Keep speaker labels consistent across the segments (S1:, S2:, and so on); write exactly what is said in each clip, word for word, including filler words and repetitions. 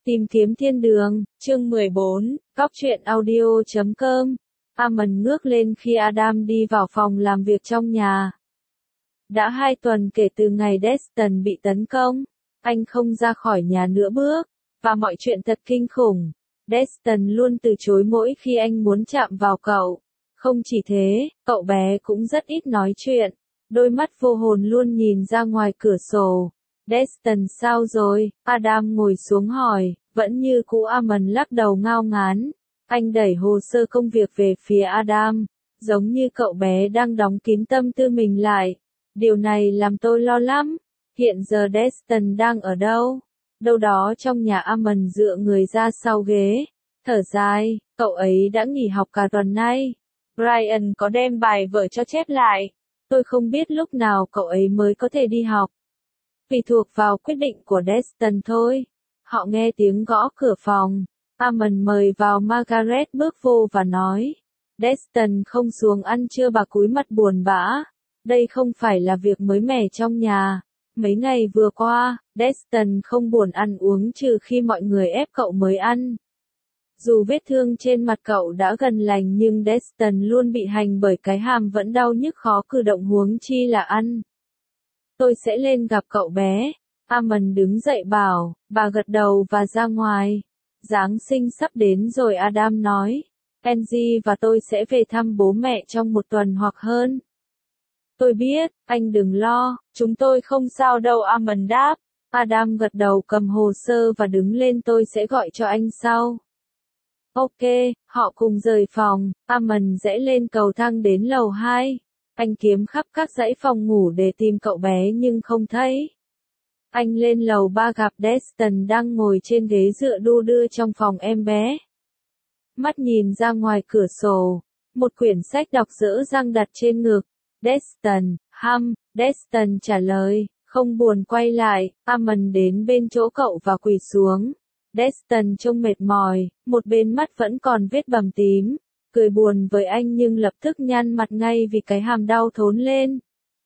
S1: Tìm kiếm thiên đường, chương mười bốn, góc truyện audio chấm com. Amon ngước lên khi Adam đi vào phòng làm việc trong nhà. Đã hai tuần kể từ ngày Destin bị tấn công, anh không ra khỏi nhà nữa bước, và mọi chuyện thật kinh khủng. Destin luôn từ chối mỗi khi anh muốn chạm vào cậu. Không chỉ thế, cậu bé cũng rất ít nói chuyện, đôi mắt vô hồn luôn nhìn ra ngoài cửa sổ. Destin sao rồi? Adam ngồi xuống hỏi, vẫn như cũ. Amon lắc đầu ngao ngán. Anh đẩy hồ sơ công việc về phía Adam, giống như cậu bé đang đóng kín tâm tư mình lại. Điều này làm tôi lo lắm. Hiện giờ Destin đang ở đâu? Đâu đó trong nhà. Amon dựa người ra sau ghế, thở dài, cậu ấy đã nghỉ học cả tuần nay. Brian có đem bài vở cho chép lại. Tôi không biết lúc nào cậu ấy mới có thể đi học. Tùy thuộc vào quyết định của Destin thôi. Họ nghe tiếng gõ cửa phòng. Amon mời vào. Margaret bước vô và nói, Destin không xuống ăn trưa. Bà cúi mặt buồn bã. Đây không phải là việc mới mẻ trong nhà. Mấy ngày vừa qua, Destin không buồn ăn uống trừ khi mọi người ép cậu mới ăn. Dù vết thương trên mặt cậu đã gần lành nhưng Destin luôn bị hành bởi cái hàm vẫn đau nhức khó cử động huống chi là ăn. Tôi sẽ lên gặp cậu bé. Amon đứng dậy bảo. Bà gật đầu và ra ngoài. Giáng sinh sắp đến rồi. Adam nói. Angie và tôi sẽ về thăm bố mẹ trong một tuần hoặc hơn. Tôi biết, anh đừng lo, chúng tôi không sao đâu. Amon đáp. Adam gật đầu cầm hồ sơ và đứng lên. Tôi sẽ gọi cho anh sau. Ok, họ cùng rời phòng. Amon rẽ lên cầu thang đến lầu hai. Anh kiếm khắp các dãy phòng ngủ để tìm cậu bé nhưng không thấy. Anh lên lầu ba gặp Destin đang ngồi trên ghế dựa đu đưa trong phòng em bé. Mắt nhìn ra ngoài cửa sổ, một quyển sách đọc dở dang đặt trên ngực. Destin, hăm, Destin trả lời, không buồn quay lại. Amon đến bên chỗ cậu và quỳ xuống. Destin trông mệt mỏi, một bên mắt vẫn còn vết bầm tím. Cười buồn với anh nhưng lập tức nhăn mặt ngay vì cái hàm đau thốn lên.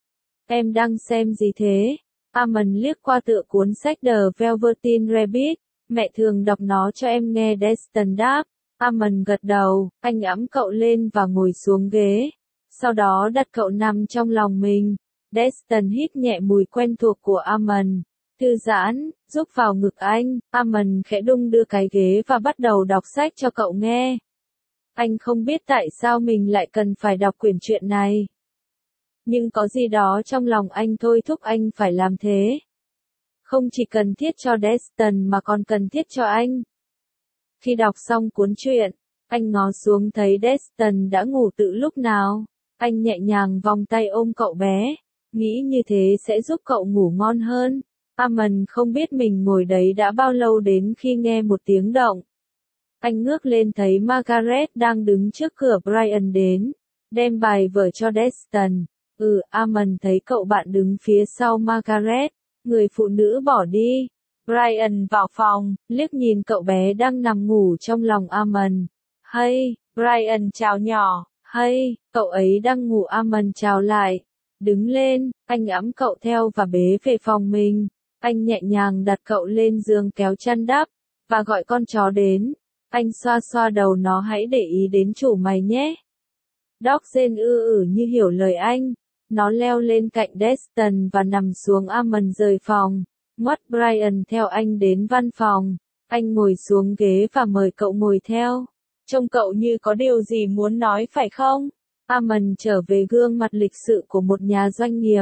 S1: Em đang xem gì thế? Amon liếc qua tựa cuốn sách The Velveteen Rabbit. Mẹ thường đọc nó cho em nghe. Destin đáp. Amon gật đầu, anh ẵm cậu lên và ngồi xuống ghế. Sau đó đặt cậu nằm trong lòng mình. Destin hít nhẹ mùi quen thuộc của Amon. Thư giãn, rúc vào ngực anh. Amon khẽ đung đưa cái ghế và bắt đầu đọc sách cho cậu nghe. Anh không biết tại sao mình lại cần phải đọc quyển truyện này. Nhưng có gì đó trong lòng anh thôi thúc anh phải làm thế. Không chỉ cần thiết cho Destin mà còn cần thiết cho anh. Khi đọc xong cuốn truyện, anh ngó xuống thấy Destin đã ngủ từ lúc nào. Anh nhẹ nhàng vòng tay ôm cậu bé, nghĩ như thế sẽ giúp cậu ngủ ngon hơn. Amon không biết mình ngồi đấy đã bao lâu đến khi nghe một tiếng động. Anh ngước lên thấy Margaret đang đứng trước cửa. Brian đến, đem bài vở cho Destin. Ừ, Amon thấy cậu bạn đứng phía sau Margaret. Người phụ nữ bỏ đi. Brian vào phòng, liếc nhìn cậu bé đang nằm ngủ trong lòng Amon. Hey, Brian chào nhỏ. Hey, cậu ấy đang ngủ. Amon chào lại. Đứng lên, anh ẵm cậu theo và bế về phòng mình. Anh nhẹ nhàng đặt cậu lên giường kéo chăn đắp, và gọi con chó đến. Anh xoa xoa đầu nó. Hãy để ý đến chủ mày nhé. Dog rên ư ử như hiểu lời anh. Nó leo lên cạnh Destin và nằm xuống. Amon rời phòng, ngoắt Brian theo anh đến văn phòng. Anh ngồi xuống ghế và mời cậu ngồi theo. Trông cậu như có điều gì muốn nói phải không? Amon trở về gương mặt lịch sự của một nhà doanh nghiệp.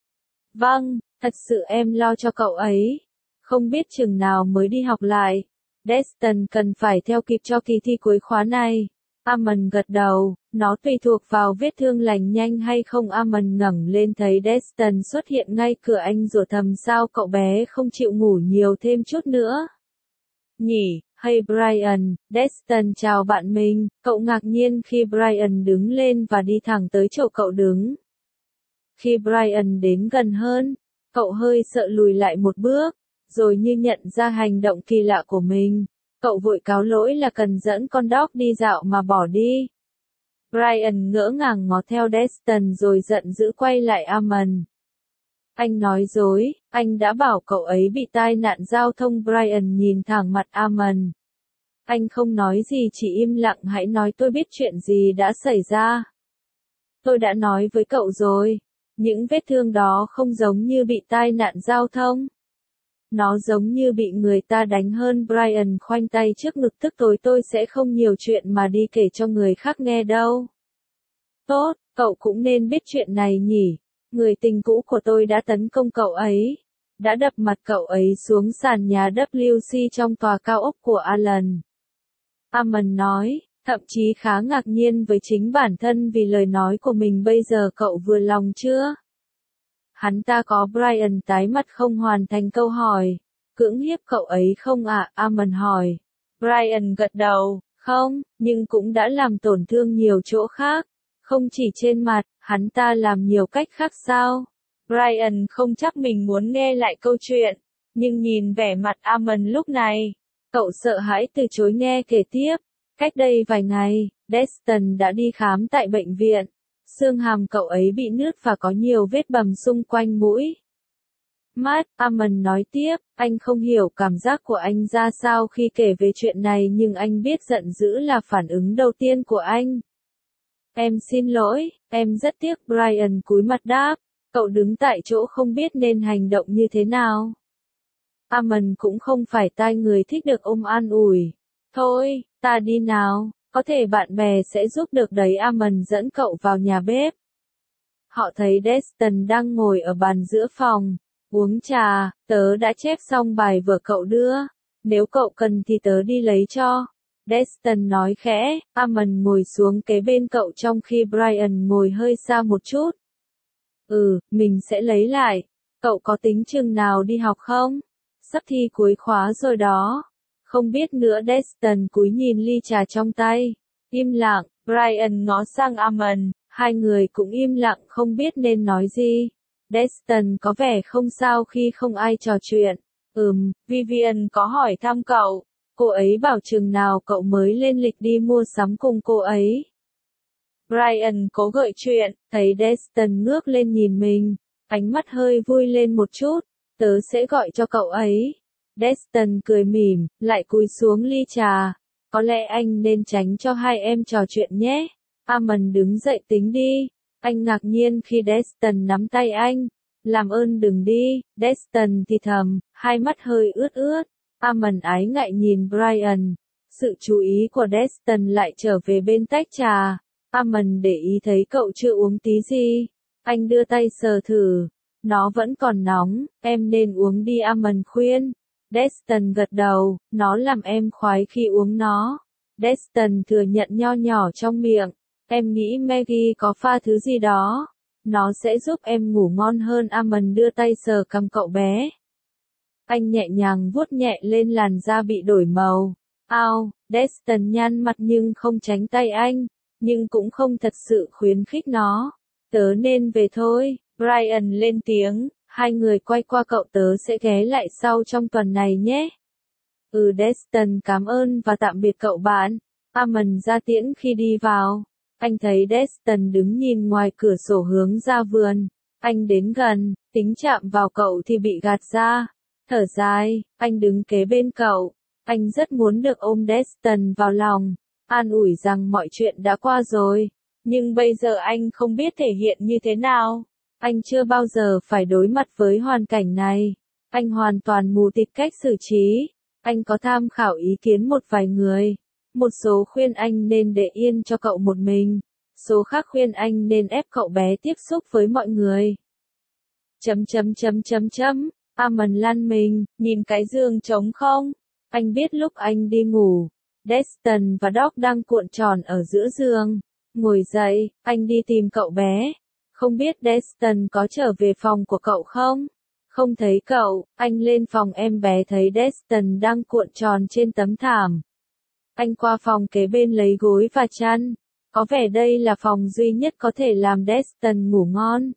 S1: Vâng, thật sự em lo cho cậu ấy. Không biết chừng nào mới đi học lại. Destin cần phải theo kịp cho kỳ thi cuối khóa này. Amon gật đầu, nó tùy thuộc vào vết thương lành nhanh hay không. Amon ngẩng lên thấy Destin xuất hiện ngay cửa. Anh rủa thầm sao cậu bé không chịu ngủ nhiều thêm chút nữa nhỉ? Hey Brian, Destin chào bạn mình. Cậu ngạc nhiên khi Brian đứng lên và đi thẳng tới chỗ cậu đứng. Khi Brian đến gần hơn, cậu hơi sợ lùi lại một bước, rồi như nhận ra hành động kỳ lạ của mình. Cậu vội cáo lỗi là cần dẫn con dog đi dạo mà bỏ đi. Brian ngỡ ngàng ngó theo Destin rồi giận dữ quay lại Amon. Anh nói dối, anh đã bảo cậu ấy bị tai nạn giao thông. Brian nhìn thẳng mặt Armand. Anh không nói gì, chỉ im lặng. Hãy nói tôi biết chuyện gì đã xảy ra. Tôi đã nói với cậu rồi, những vết thương đó không giống như bị tai nạn giao thông. Nó giống như bị người ta đánh hơn. Brian khoanh tay trước ngực tức tối. Tôi sẽ không nhiều chuyện mà đi kể cho người khác nghe đâu. Tốt, cậu cũng nên biết chuyện này nhỉ. Người tình cũ của tôi đã tấn công cậu ấy. Đã đập mặt cậu ấy xuống sàn nhà W C trong tòa cao ốc của Alan. Armand nói, thậm chí khá ngạc nhiên với chính bản thân vì lời nói của mình. Bây giờ cậu vừa lòng chưa? Hắn ta có. Brian tái mặt không hoàn thành câu hỏi. Cưỡng hiếp cậu ấy không ạ? À? Armand hỏi. Brian gật đầu, không, nhưng cũng đã làm tổn thương nhiều chỗ khác. Không chỉ trên mặt, hắn ta làm nhiều cách khác sao? Brian không chắc mình muốn nghe lại câu chuyện, nhưng nhìn vẻ mặt Armand lúc này, cậu sợ hãi từ chối nghe kể tiếp. Cách đây vài ngày, Destin đã đi khám tại bệnh viện. Xương hàm cậu ấy bị nứt và có nhiều vết bầm xung quanh mũi. Mắt, Armand nói tiếp, anh không hiểu cảm giác của anh ra sao khi kể về chuyện này, nhưng anh biết giận dữ là phản ứng đầu tiên của anh. Em xin lỗi, em rất tiếc. Brian cúi mặt đáp, cậu đứng tại chỗ không biết nên hành động như thế nào. Armand cũng không phải tai người thích được ôm an ủi. Thôi, ta đi nào, có thể bạn bè sẽ giúp được đấy. Armand dẫn cậu vào nhà bếp. Họ thấy Destin đang ngồi ở bàn giữa phòng, uống trà. Tớ đã chép xong bài vở cậu đưa, nếu cậu cần thì tớ đi lấy cho. Destin nói khẽ. Armand ngồi xuống kế bên cậu trong khi Brian ngồi hơi xa một chút. Ừ, mình sẽ lấy lại. Cậu có tính chừng nào đi học không? Sắp thi cuối khóa rồi đó. Không biết nữa. Destin cúi nhìn ly trà trong tay. Im lặng. Brian ngó sang Armand. Hai người cũng im lặng không biết nên nói gì. Destin có vẻ không sao khi không ai trò chuyện. Ừm, Vivian có hỏi thăm cậu. Cô ấy bảo chừng nào cậu mới lên lịch đi mua sắm cùng cô ấy. Brian cố gợi chuyện, thấy Destin ngước lên nhìn mình. Ánh mắt hơi vui lên một chút. Tớ sẽ gọi cho cậu ấy. Destin cười mỉm, lại cúi xuống ly trà. Có lẽ anh nên tránh cho hai em trò chuyện nhé. Armand đứng dậy tính đi. Anh ngạc nhiên khi Destin nắm tay anh. Làm ơn đừng đi. Destin thì thầm, hai mắt hơi ướt ướt. Armand ái ngại nhìn Brian. Sự chú ý của Destin lại trở về bên tách trà. Armand để ý thấy cậu chưa uống tí gì. Anh đưa tay sờ thử. Nó vẫn còn nóng, em nên uống đi. Armand khuyên. Destin gật đầu, nó làm em khoái khi uống nó. Destin thừa nhận nho nhỏ trong miệng. Em nghĩ Maggie có pha thứ gì đó. Nó sẽ giúp em ngủ ngon hơn. Armand đưa tay sờ cằm cậu bé. Anh nhẹ nhàng vuốt nhẹ lên làn da bị đổi màu. Ao, Destin nhăn mặt nhưng không tránh tay anh, nhưng cũng không thật sự khuyến khích nó. Tớ nên về thôi. Brian lên tiếng, hai người quay qua cậu. Tớ sẽ ghé lại sau trong tuần này nhé. Ừ. Destin cảm ơn và tạm biệt cậu bạn. Armand ra tiễn khi đi vào. Anh thấy Destin đứng nhìn ngoài cửa sổ hướng ra vườn. Anh đến gần, tính chạm vào cậu thì bị gạt ra. Thở dài, anh đứng kế bên cậu. Anh rất muốn được ôm Destin vào lòng, an ủi rằng mọi chuyện đã qua rồi. Nhưng bây giờ anh không biết thể hiện như thế nào. Anh chưa bao giờ phải đối mặt với hoàn cảnh này. Anh hoàn toàn mù tịt cách xử trí. Anh có tham khảo ý kiến một vài người. Một số khuyên anh nên để yên cho cậu một mình. Số khác khuyên anh nên ép cậu bé tiếp xúc với mọi người. Chấm chấm chấm chấm chấm. Armand lăn mình, nhìn cái giường trống không. Anh biết lúc anh đi ngủ, Destin và Doc đang cuộn tròn ở giữa giường. Ngồi dậy, anh đi tìm cậu bé. Không biết Destin có trở về phòng của cậu không? Không thấy cậu, anh lên phòng em bé thấy Destin đang cuộn tròn trên tấm thảm. Anh qua phòng kế bên lấy gối và chăn. Có vẻ đây là phòng duy nhất có thể làm Destin ngủ ngon.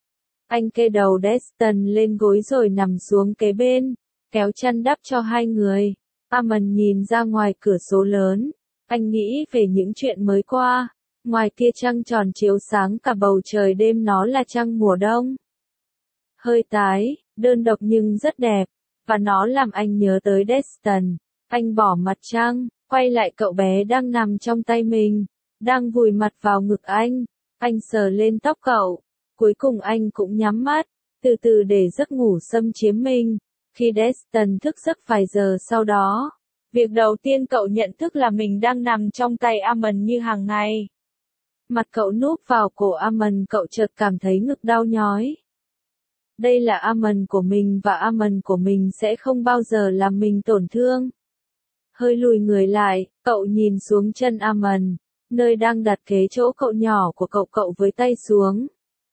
S1: Anh kê đầu Destin lên gối rồi nằm xuống kế bên, kéo chăn đắp cho hai người. Armand nhìn ra ngoài cửa sổ lớn. Anh nghĩ về những chuyện mới qua. Ngoài kia trăng tròn chiếu sáng cả bầu trời đêm, nó là trăng mùa đông. hơi tái, đơn độc nhưng rất đẹp, và nó làm anh nhớ tới Destin. Anh bỏ mặt trăng, quay lại cậu bé đang nằm trong tay mình, đang vùi mặt vào ngực anh. Anh sờ lên tóc cậu, cuối cùng anh cũng nhắm mắt, từ từ để giấc ngủ xâm chiếm mình. Khi Destin thức giấc vài giờ sau đó, việc đầu tiên cậu nhận thức là mình đang nằm trong tay Amon như hàng ngày. Mặt cậu núp vào cổ Amon, cậu chợt cảm thấy ngực đau nhói. Đây là Amon của mình và Amon của mình sẽ không bao giờ làm mình tổn thương. Hơi lùi người lại, cậu nhìn xuống chân Amon, nơi đang đặt kế chỗ cậu nhỏ của cậu cậu với tay xuống.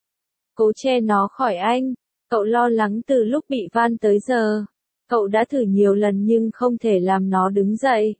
S1: Cố che nó khỏi anh, cậu lo lắng từ lúc bị van tới giờ. Cậu đã thử nhiều lần nhưng không thể làm nó đứng dậy.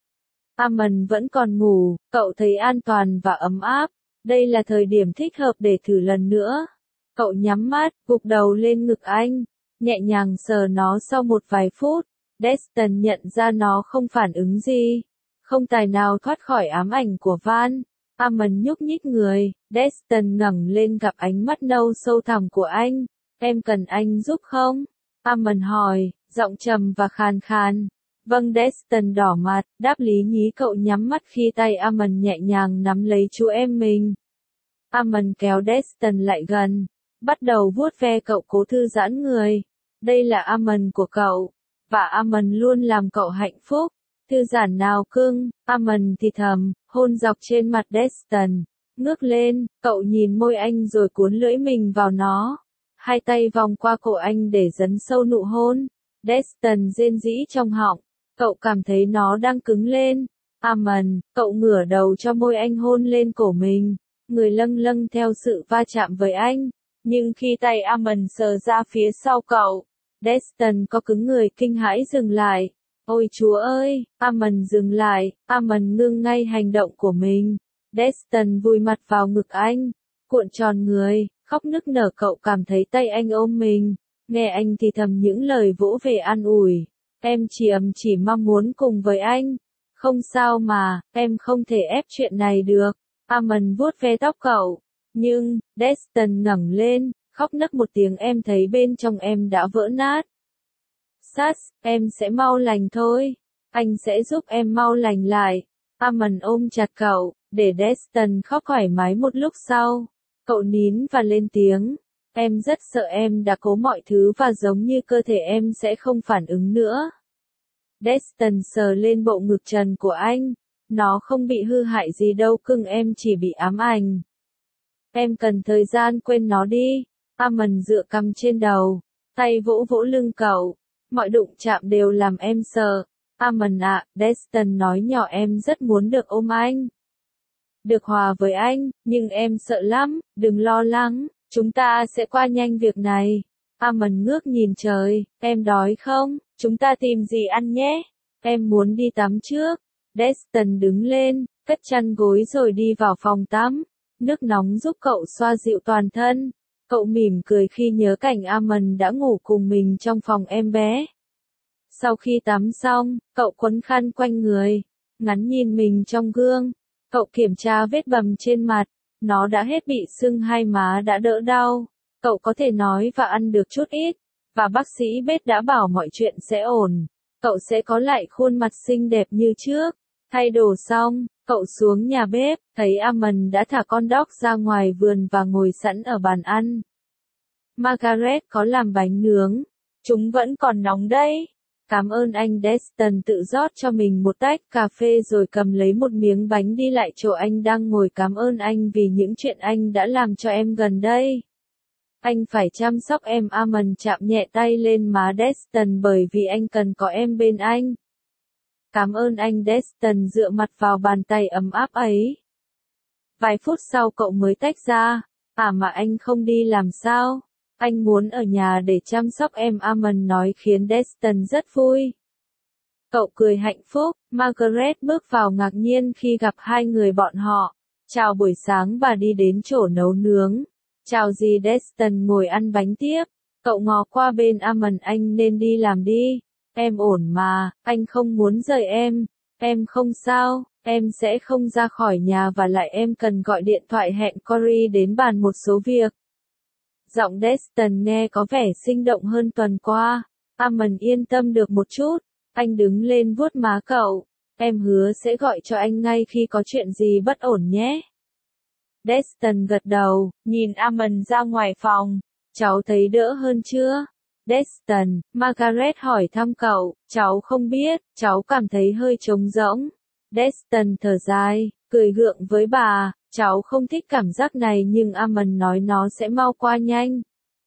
S1: Amon vẫn còn ngủ, cậu thấy an toàn và ấm áp. Đây là thời điểm thích hợp để thử lần nữa. Cậu nhắm mắt, gục đầu lên ngực anh, nhẹ nhàng sờ nó sau một vài phút. Destin nhận ra nó không phản ứng gì, không tài nào thoát khỏi ám ảnh của Van. Amon nhúc nhích người, Destin ngẩng lên gặp ánh mắt nâu sâu thẳm của anh. Em cần anh giúp không? Amon hỏi, giọng trầm và khàn khàn. Vâng, Destin đỏ mặt, đáp lý nhí. Cậu nhắm mắt khi tay Amon nhẹ nhàng nắm lấy chú em mình. Amon kéo Destin lại gần, bắt đầu vuốt ve cậu, cố thư giãn người. Đây là Amon của cậu, và Amon luôn làm cậu hạnh phúc. Thư giãn nào cưng, Amon thì thầm, hôn dọc trên mặt Destin. Ngước lên, cậu nhìn môi anh rồi cuốn lưỡi mình vào nó. Hai tay vòng qua cổ anh để dấn sâu nụ hôn. Destin rên rỉ trong họng, cậu cảm thấy nó đang cứng lên. Amon, cậu ngửa đầu cho môi anh hôn lên cổ mình, người lâng lâng theo sự va chạm với anh. Nhưng khi tay Amon sờ ra phía sau cậu, Destin có cứng người, kinh hãi dừng lại. Ôi Chúa ơi, Amon dừng lại, Amon ngưng ngay hành động của mình. Destin vùi mặt vào ngực anh, cuộn tròn người, khóc nức nở. Cậu cảm thấy tay anh ôm mình, nghe anh thì thầm những lời vỗ về an ủi. Em chỉ ấm chỉ mong muốn cùng với anh. Không sao mà, em không thể ép chuyện này được. Amon vuốt ve tóc cậu, nhưng, Destin ngẩng lên, khóc nấc một tiếng. Em thấy bên trong em đã vỡ nát. Sas, em sẽ mau lành thôi. Anh sẽ giúp em mau lành lại. Amon ôm chặt cậu, để Destin khóc thoải mái. Một lúc sau, cậu nín và lên tiếng. Em rất sợ em đã cố mọi thứ và giống như cơ thể em sẽ không phản ứng nữa. Destin sờ lên bộ ngực trần của anh. Nó không bị hư hại gì đâu cưng, em chỉ bị ám ảnh. Em cần thời gian quên nó đi. Amon dựa cằm trên đầu, tay vỗ vỗ lưng cậu. Mọi đụng chạm đều làm em sợ. Amon ạ, Destin nói nhỏ, em rất muốn được ôm anh. Được hòa với anh, nhưng em sợ lắm. Đừng lo lắng, chúng ta sẽ qua nhanh việc này. Amon ngước nhìn trời, em đói không? Chúng ta tìm gì ăn nhé. Em muốn đi tắm trước. Destin đứng lên, cất chăn gối rồi đi vào phòng tắm. Nước nóng giúp cậu xoa dịu toàn thân. Cậu mỉm cười khi nhớ cảnh Amon đã ngủ cùng mình trong phòng em bé. Sau khi tắm xong, cậu quấn khăn quanh người, ngắm nhìn mình trong gương. Cậu kiểm tra vết bầm trên mặt, nó đã hết bị sưng, hai má đã đỡ đau. Cậu có thể nói và ăn được chút ít, và bác sĩ Bết đã bảo mọi chuyện sẽ ổn. Cậu sẽ có lại khuôn mặt xinh đẹp như trước. Thay đồ xong, cậu xuống nhà bếp, thấy Amon đã thả con dog ra ngoài vườn và ngồi sẵn ở bàn ăn. Margaret có làm bánh nướng. Chúng vẫn còn nóng đấy. Cảm ơn anh. Destin tự rót cho mình một tách cà phê rồi cầm lấy một miếng bánh đi lại chỗ anh đang ngồi. Cảm ơn anh vì những chuyện anh đã làm cho em gần đây. Anh phải chăm sóc em. Amon chạm nhẹ tay lên má Destin bởi vì anh cần có em bên anh. Cảm ơn anh. Destin dựa mặt vào bàn tay ấm áp ấy. Vài phút sau cậu mới tách ra. À mà anh không đi làm sao? Anh muốn ở nhà để chăm sóc em. Amon nói khiến Destin rất vui. Cậu cười hạnh phúc. Margaret bước vào ngạc nhiên khi gặp hai người bọn họ. Chào buổi sáng. Bà đi đến chỗ nấu nướng. Chào gì. Destin ngồi ăn bánh tiếp. Cậu ngó qua bên Amon. Anh nên đi làm đi. Em ổn mà, anh không muốn rời em. Em không sao, em sẽ không ra khỏi nhà và lại em cần gọi điện thoại hẹn Cory đến bàn một số việc. Giọng Destin nghe có vẻ sinh động hơn tuần qua. Amon yên tâm được một chút. Anh đứng lên vuốt má cậu. Em hứa sẽ gọi cho anh ngay khi có chuyện gì bất ổn nhé. Destin gật đầu, nhìn Amon ra ngoài phòng. Cháu thấy đỡ hơn chưa? Destin, Margaret hỏi thăm cậu. Cháu không biết, cháu cảm thấy hơi trống rỗng. Destin thở dài, cười gượng với bà. Cháu không thích cảm giác này nhưng Amon nói nó sẽ mau qua nhanh.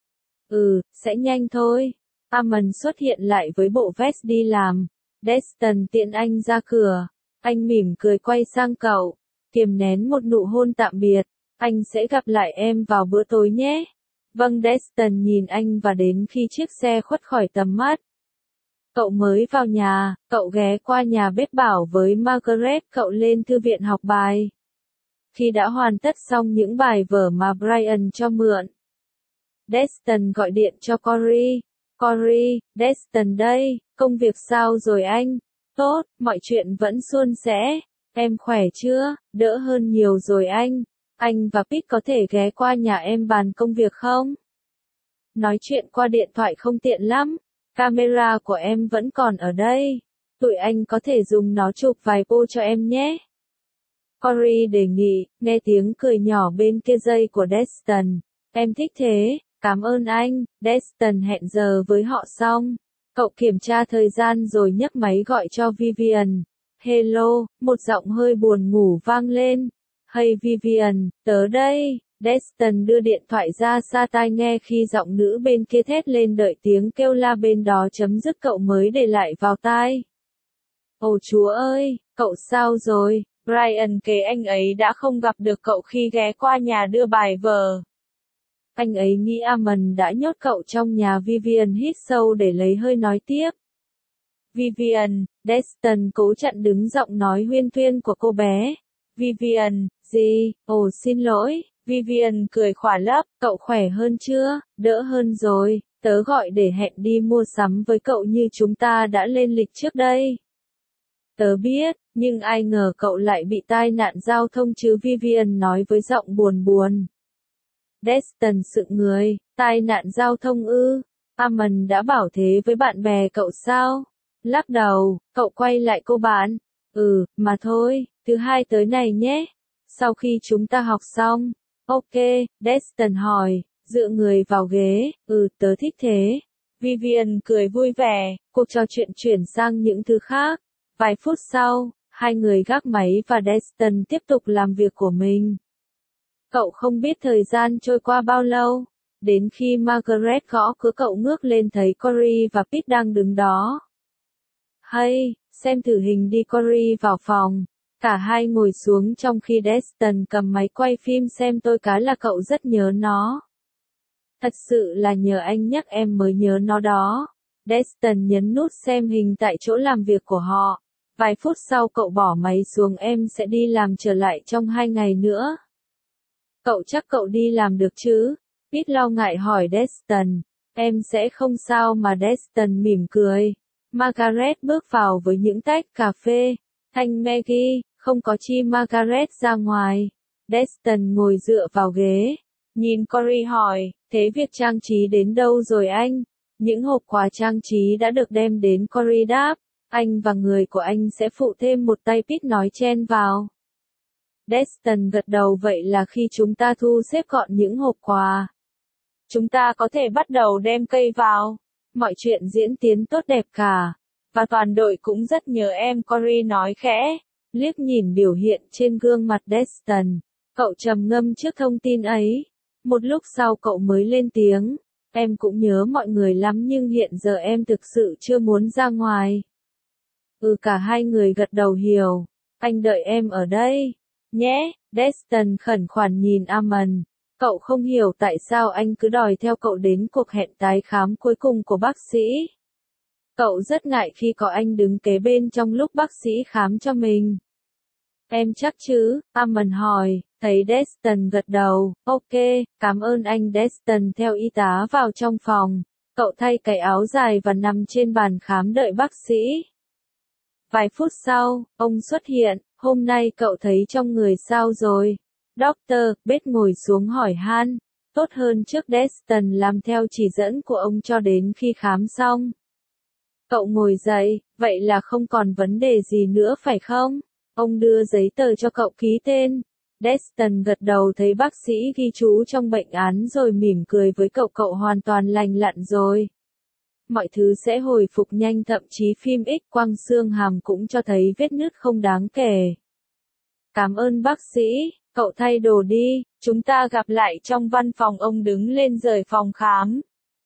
S1: Ừ, sẽ nhanh thôi. Amon xuất hiện lại với bộ vest đi làm. Destin tiện anh ra cửa. Anh mỉm cười quay sang cậu. Kiềm nén một nụ hôn tạm biệt. Anh sẽ gặp lại em vào bữa tối nhé. Vâng, Destin nhìn anh và đến khi chiếc xe khuất khỏi tầm mắt. Cậu mới vào nhà, cậu ghé qua nhà bếp bảo với Margaret cậu lên thư viện học bài. Khi đã hoàn tất xong những bài vở mà Brian cho mượn, Destin gọi điện cho Corey. Corey, Destin đây, công việc sao rồi anh? Tốt, mọi chuyện vẫn suôn sẻ. Em khỏe chưa? Đỡ hơn nhiều rồi anh. Anh và Pete có thể ghé qua nhà em bàn công việc không? Nói chuyện qua điện thoại không tiện lắm. Camera của em vẫn còn ở đây. Tụi anh có thể dùng nó chụp vài pô cho em nhé. Corey đề nghị, nghe tiếng cười nhỏ bên kia dây của Destin. Em thích thế, cảm ơn anh. Destin hẹn giờ với họ xong. Cậu kiểm tra thời gian rồi nhấc máy gọi cho Vivian. Hello, một giọng hơi buồn ngủ vang lên. Hey Vivian, tớ đây. Destin đưa điện thoại ra xa tai nghe khi giọng nữ bên kia thét lên đợi tiếng kêu la bên đó chấm dứt cậu mới để lại vào tai. Ồ chúa ơi, cậu sao rồi? Brian kể anh ấy đã không gặp được cậu khi ghé qua nhà đưa bài vở. Anh ấy nghĩ Amon đã nhốt cậu trong nhà. Vivian hít sâu để lấy hơi nói tiếp. Vivian, Destin cố chặn đứng giọng nói huyên thuyên của cô bé. Vivian, gì? Ồ xin lỗi. Vivian cười khỏa lấp, cậu khỏe hơn chưa? Đỡ hơn rồi, tớ gọi để hẹn đi mua sắm với cậu như chúng ta đã lên lịch trước đây. Tớ biết, nhưng ai ngờ cậu lại bị tai nạn giao thông chứ, Vivian nói với giọng buồn buồn. Destin sững người, tai nạn giao thông ư? Amon đã bảo thế với bạn bè cậu sao? Lắc đầu, cậu quay lại cô bạn. Ừ, mà thôi, thứ hai tới này nhé. Sau khi chúng ta học xong. Ok, Destin hỏi, dựa người vào ghế. Ừ, tớ thích thế. Vivian cười vui vẻ, cuộc trò chuyện chuyển sang những thứ khác. Vài phút sau, hai người gác máy và Destin tiếp tục làm việc của mình. Cậu không biết thời gian trôi qua bao lâu. Đến khi Margaret gõ cửa cậu ngước lên thấy Corey và Pete đang đứng đó. Hay, xem thử hình đi. Corey vào phòng. Cả hai ngồi xuống trong khi Destin cầm máy quay phim xem. Tôi cá là cậu rất nhớ nó. Thật sự là nhờ anh nhắc em mới nhớ nó đó. Destin nhấn nút xem hình tại chỗ làm việc của họ. Vài phút sau cậu bỏ máy xuống. Em sẽ đi làm trở lại trong hai ngày nữa. Cậu chắc cậu đi làm được chứ? Pete lo ngại hỏi Destin. Em sẽ không sao mà. Destin mỉm cười. Margaret bước vào với những tách cà phê. Thanh Maggie, không có chi. Margaret ra ngoài. Destin ngồi dựa vào ghế. Nhìn Corey hỏi, thế việc trang trí đến đâu rồi anh? Những hộp quà trang trí đã được đem đến. Corey đáp. Anh và người của anh sẽ phụ thêm một tay. Pete nói chen vào. Destin gật đầu. Vậy là khi chúng ta thu xếp gọn những hộp quà, chúng ta có thể bắt đầu đem cây vào. Mọi chuyện diễn tiến tốt đẹp cả. Và toàn đội cũng rất nhớ em. Corey nói khẽ. Liếc nhìn biểu hiện trên gương mặt Destin. Cậu trầm ngâm trước thông tin ấy. Một lúc sau cậu mới lên tiếng. Em cũng nhớ mọi người lắm nhưng hiện giờ em thực sự chưa muốn ra ngoài. Ừ, cả hai người gật đầu hiểu. Anh đợi em ở đây. Nhé, Destin khẩn khoản nhìn Amon. Cậu không hiểu tại sao anh cứ đòi theo cậu đến cuộc hẹn tái khám cuối cùng của bác sĩ. Cậu rất ngại khi có anh đứng kế bên trong lúc bác sĩ khám cho mình. Em chắc chứ? Amon hỏi. Thấy Destin gật đầu. Ok, cảm ơn anh. Destin theo y tá vào trong phòng. Cậu thay cái áo dài và nằm trên bàn khám đợi bác sĩ. Vài phút sau, ông xuất hiện. Hôm nay cậu thấy trong người sao rồi? Doctor, Beth ngồi xuống hỏi han. tốt hơn trước. Destin làm theo chỉ dẫn của ông cho đến khi khám xong. Cậu ngồi dậy, vậy là không còn vấn đề gì nữa phải không? Ông đưa giấy tờ cho cậu ký tên. Destin gật đầu thấy bác sĩ ghi chú trong bệnh án rồi mỉm cười với cậu. Cậu hoàn toàn lành lặn rồi. Mọi thứ sẽ hồi phục nhanh, thậm chí phim X quang xương hàm cũng cho thấy vết nứt không đáng kể. Cảm ơn bác sĩ, cậu thay đồ đi, chúng ta gặp lại trong văn phòng. Ông đứng lên rời phòng khám.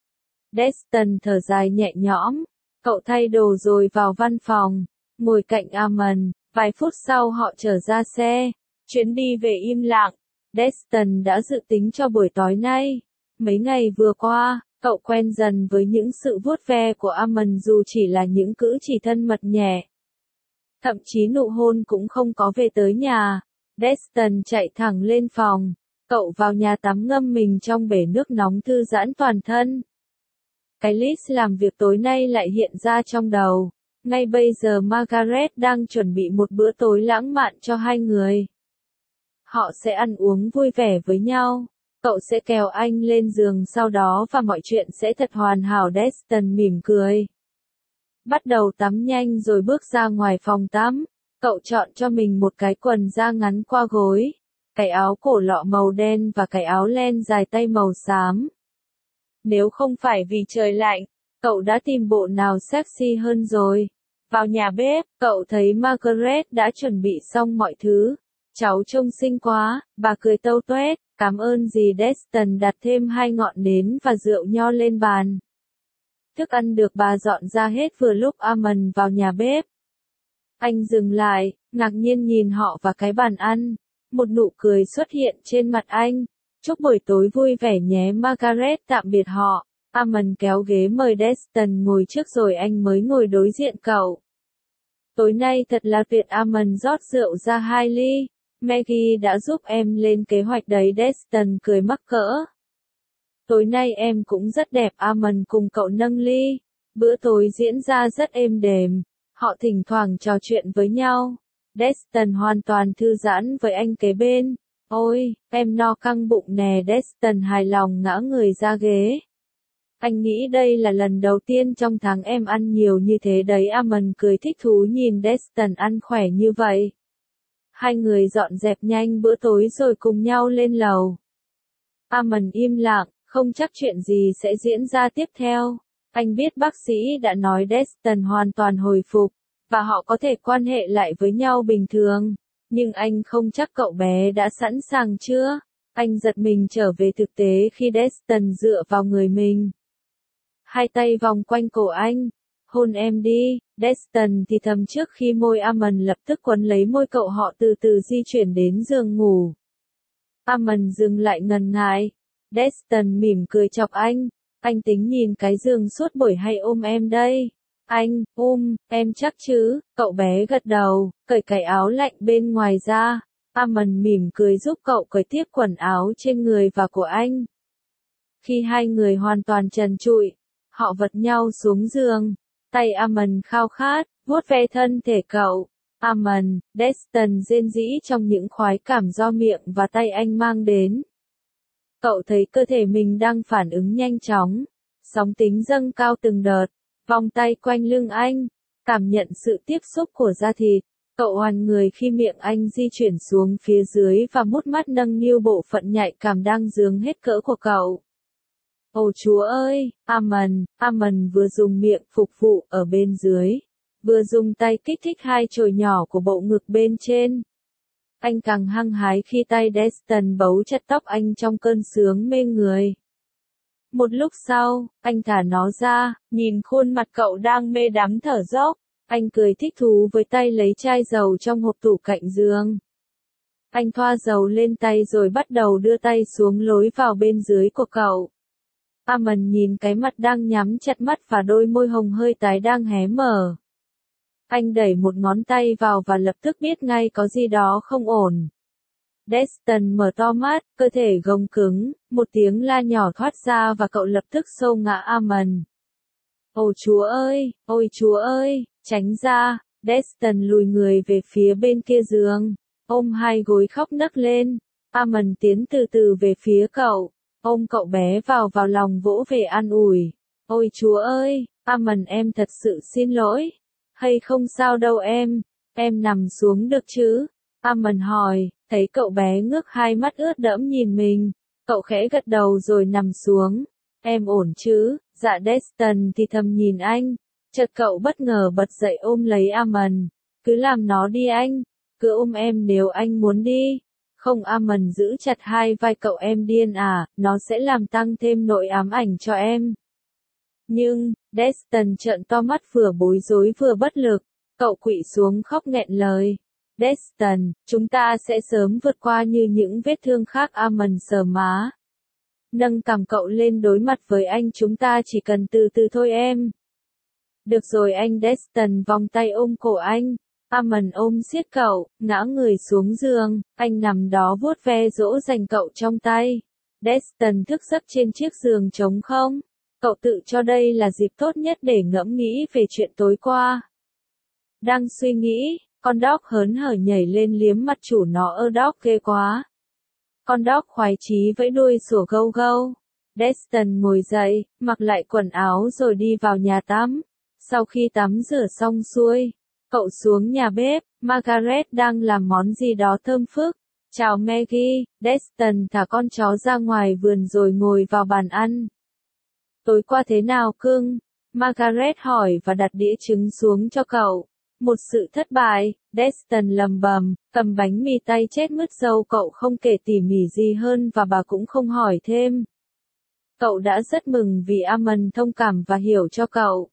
S1: Destin thở dài nhẹ nhõm, cậu thay đồ rồi vào văn phòng, ngồi cạnh Amon. Vài phút sau họ trở ra xe, chuyến đi về im lặng. Destin đã dự tính cho buổi tối nay. Mấy ngày vừa qua, cậu quen dần với những sự vuốt ve của Amon dù chỉ là những cử chỉ thân mật nhẹ. Thậm chí nụ hôn cũng không có. Về tới nhà, Destin chạy thẳng lên phòng. Cậu vào nhà tắm ngâm mình trong bể nước nóng thư giãn toàn thân. Cái list làm việc tối nay lại hiện ra trong đầu. Ngay bây giờ Margaret đang chuẩn bị một bữa tối lãng mạn cho hai người. Họ sẽ ăn uống vui vẻ với nhau. Cậu sẽ kéo anh lên giường sau đó và mọi chuyện sẽ thật hoàn hảo. Destin mỉm cười. Bắt đầu tắm nhanh rồi bước ra ngoài phòng tắm. Cậu chọn cho mình một cái quần da ngắn qua gối, cái áo cổ lọ màu đen và cái áo len dài tay màu xám. Nếu không phải vì trời lạnh, cậu đã tìm bộ nào sexy hơn rồi. Vào nhà bếp, cậu thấy Margaret đã chuẩn bị xong mọi thứ. Cháu trông xinh quá, bà cười tâu tuét. Cảm ơn dì. Destin đặt thêm hai ngọn nến và rượu nho lên bàn. Thức ăn được bà dọn ra hết vừa lúc Amon vào nhà bếp. Anh dừng lại, ngạc nhiên nhìn họ và cái bàn ăn. Một nụ cười xuất hiện trên mặt anh. Chúc buổi tối vui vẻ nhé. Margaret tạm biệt họ. Amon kéo ghế mời Destin ngồi trước rồi anh mới ngồi đối diện cậu. Tối nay thật là tuyệt. Amon rót rượu ra hai ly. Maggie đã giúp em lên kế hoạch đấy. Destin cười mắc cỡ. Tối nay em cũng rất đẹp. Amon cùng cậu nâng ly. Bữa tối diễn ra rất êm đềm. Họ thỉnh thoảng trò chuyện với nhau. Destin hoàn toàn thư giãn với anh kế bên. Ôi, em no căng bụng nè. Destin hài lòng ngã người ra ghế. Anh nghĩ đây là lần đầu tiên trong tháng em ăn nhiều như thế đấy. Amon cười thích thú nhìn Destin ăn khỏe như vậy. Hai người dọn dẹp nhanh bữa tối rồi cùng nhau lên lầu. Amon im lặng, không chắc chuyện gì sẽ diễn ra tiếp theo. Anh biết bác sĩ đã nói Destin hoàn toàn hồi phục, và họ có thể quan hệ lại với nhau bình thường. Nhưng anh không chắc cậu bé đã sẵn sàng chưa. Anh giật mình trở về thực tế khi Destin dựa vào người mình. Hai tay vòng quanh cổ anh. Hôn em đi. Destin thì thầm trước khi môi Amon lập tức quấn lấy môi cậu. Họ từ từ di chuyển đến giường ngủ. Amon dừng lại ngần ngại. Destin mỉm cười chọc anh. Anh tính nhìn cái giường suốt buổi hay ôm em đây? Anh, ôm, em chắc chứ? Cậu bé gật đầu, cởi cái áo lạnh bên ngoài ra. Amon mỉm cười giúp cậu cởi tiếp quần áo trên người và của anh. Khi hai người hoàn toàn trần trụi, họ vật nhau xuống giường. Tay Amon khao khát, vuốt ve thân thể cậu. Amon, Destin rên rỉ trong những khoái cảm do miệng và tay anh mang đến. Cậu thấy cơ thể mình đang phản ứng nhanh chóng. Sóng tính dâng cao từng đợt. Vòng tay quanh lưng anh. Cảm nhận sự tiếp xúc của da thịt. Cậu hoàn người khi miệng anh di chuyển xuống phía dưới và mút mắt nâng niu bộ phận nhạy cảm đang dướng hết cỡ của cậu. Ồ Chúa ơi, Amon, Amon vừa dùng miệng phục vụ ở bên dưới, vừa dùng tay kích thích hai chồi nhỏ của bộ ngực bên trên. Anh càng hăng hái khi tay Destin bấu chặt tóc anh trong cơn sướng mê người. Một lúc sau, anh thả nó ra, nhìn khuôn mặt cậu đang mê đắm thở dốc. Anh cười thích thú với tay lấy chai dầu trong hộp tủ cạnh giường. Anh thoa dầu lên tay rồi bắt đầu đưa tay xuống lối vào bên dưới của cậu. Amon nhìn cái mặt đang nhắm chặt mắt và đôi môi hồng hơi tái đang hé mở. Anh đẩy một ngón tay vào và lập tức biết ngay có gì đó không ổn. Destin mở to mắt, cơ thể gồng cứng, một tiếng la nhỏ thoát ra và cậu lập tức xô ngã Amon. Ôi Chúa ơi, ôi Chúa ơi, tránh ra. Destin lùi người về phía bên kia giường, ôm hai gối khóc nấc lên. Amon tiến từ từ về phía cậu. ôm cậu bé vào vào lòng vỗ về an ủi. Ôi Chúa ơi, Amon em thật sự xin lỗi. Hay không sao đâu em, em nằm xuống được chứ? Amon hỏi, thấy cậu bé ngước hai mắt ướt đẫm nhìn mình. Cậu khẽ gật đầu rồi nằm xuống. Em ổn chứ? Dạ Destin thì thầm nhìn anh. Chợt cậu bất ngờ bật dậy ôm lấy Amon. Cứ làm nó đi anh. Cứ ôm em nếu anh muốn đi. Không, Amon giữ chặt hai vai cậu. Em điên à, nó sẽ làm tăng thêm nỗi ám ảnh cho em. Nhưng, Destin trợn to mắt vừa bối rối vừa bất lực. Cậu quỵ xuống khóc nghẹn lời. Destin, chúng ta sẽ sớm vượt qua như những vết thương khác. Amon sờ má. Nâng cằm cậu lên đối mặt với anh. Chúng ta chỉ cần từ từ thôi em. Được rồi anh. Destin vòng tay ôm cổ anh. Amon ôm siết cậu, ngã người xuống giường. Anh nằm đó vuốt ve dỗ dành cậu trong tay. Destin thức giấc trên chiếc giường trống không. Cậu tự cho đây là dịp tốt nhất để ngẫm nghĩ về chuyện tối qua. Đang suy nghĩ, con dog hớn hở nhảy lên liếm mặt chủ nó. Ơ dog ghê quá. Con dog khoái chí vẫy đuôi sủa gâu gâu. Destin ngồi dậy, mặc lại quần áo rồi đi vào nhà tắm. Sau khi tắm rửa xong xuôi, cậu xuống nhà bếp. Margaret đang làm món gì đó thơm phức. Chào Maggie. Destin thả con chó ra ngoài vườn rồi ngồi vào bàn ăn. Tối qua thế nào cưng? Margaret hỏi và đặt đĩa trứng xuống cho cậu. Một sự thất bại. Destin lầm bầm, cầm bánh mì tay chết mứt dâu. Cậu không kể tỉ mỉ gì hơn và bà cũng không hỏi thêm. Cậu đã rất mừng vì Amon thông cảm và hiểu cho cậu.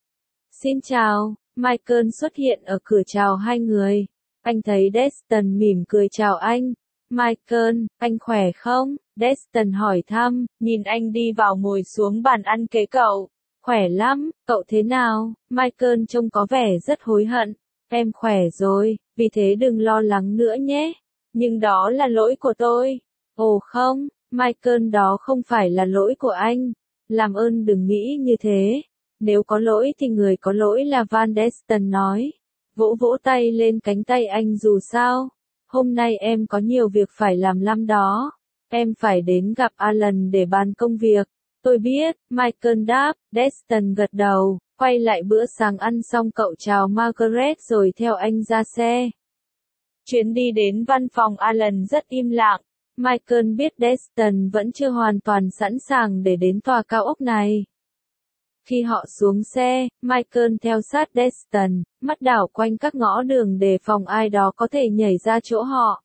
S1: Xin chào, Michael xuất hiện ở cửa chào hai người. Anh thấy Destin mỉm cười chào anh. Michael, anh khỏe không? Destin hỏi thăm, nhìn anh đi vào ngồi xuống bàn ăn kế cậu. Khỏe lắm, cậu thế nào? Michael trông có vẻ rất hối hận. Em khỏe rồi, vì thế đừng lo lắng nữa nhé. Nhưng đó là lỗi của tôi. Ồ không, Michael, đó không phải là lỗi của anh. Làm ơn đừng nghĩ như thế. Nếu có lỗi thì người có lỗi là Van. Destin nói. Vỗ vỗ tay lên cánh tay anh. Dù sao, hôm nay em có nhiều việc phải làm lắm đó. Em phải đến gặp Alan để bàn công việc. Tôi biết, Michael đáp. Destin gật đầu, quay lại bữa sáng ăn xong cậu chào Margaret rồi theo anh ra xe. Chuyến đi đến văn phòng Alan rất im lặng. Michael biết Destin vẫn chưa hoàn toàn sẵn sàng để đến tòa cao ốc này. Khi họ xuống xe, Michael theo sát Destin, mắt đảo quanh các ngõ đường đề phòng ai đó có thể nhảy ra chỗ họ.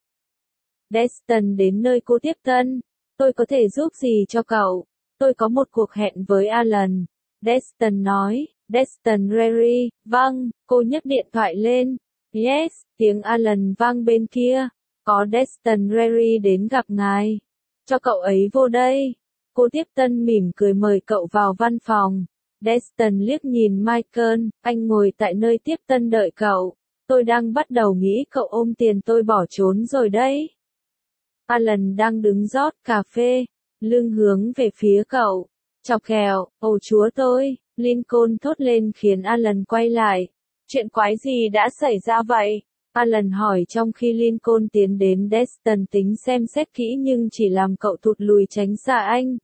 S1: Destin đến nơi cô tiếp tân. Tôi có thể giúp gì cho cậu? Tôi có một cuộc hẹn với Alan. Destin nói. Destin Rary, vâng, cô nhấc điện thoại lên. Yes, tiếng Alan vang bên kia. Có Destin Rary đến gặp ngài. Cho cậu ấy vô đây. Cô tiếp tân mỉm cười mời cậu vào văn phòng. Destin liếc nhìn Michael, anh ngồi tại nơi tiếp tân đợi cậu. Tôi đang bắt đầu nghĩ cậu ôm tiền tôi bỏ trốn rồi đấy. Alan đang đứng rót cà phê, lưng hướng về phía cậu. Chọc ghẹo, ồ chúa tôi, Lincoln thốt lên khiến Alan quay lại. Chuyện quái gì đã xảy ra vậy? Alan hỏi trong khi Lincoln tiến đến. Destin tính xem xét kỹ nhưng chỉ làm cậu thụt lùi tránh xa anh.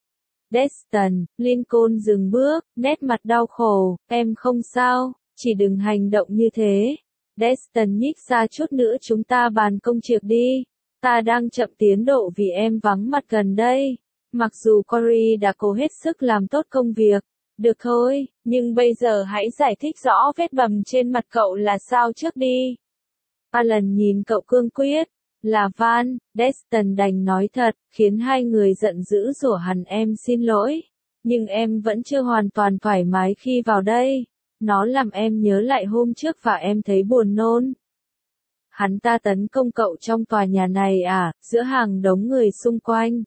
S1: Destin, Lincoln dừng bước, nét mặt đau khổ, em không sao, chỉ đừng hành động như thế. Destin nhích ra chút nữa chúng ta bàn công việc đi. Ta đang chậm tiến độ vì em vắng mặt gần đây. Mặc dù Corey đã cố hết sức làm tốt công việc. Được thôi, nhưng bây giờ hãy giải thích rõ vết bầm trên mặt cậu là sao trước đi. Alan nhìn cậu cương quyết. Là Van. Destin đành nói thật, khiến hai người giận dữ rủa hẳn. Em xin lỗi. Nhưng em vẫn chưa hoàn toàn thoải mái khi vào đây. Nó làm em nhớ lại hôm trước và em thấy buồn nôn. Hắn ta tấn công cậu trong tòa nhà này à, giữa hàng đống người xung quanh.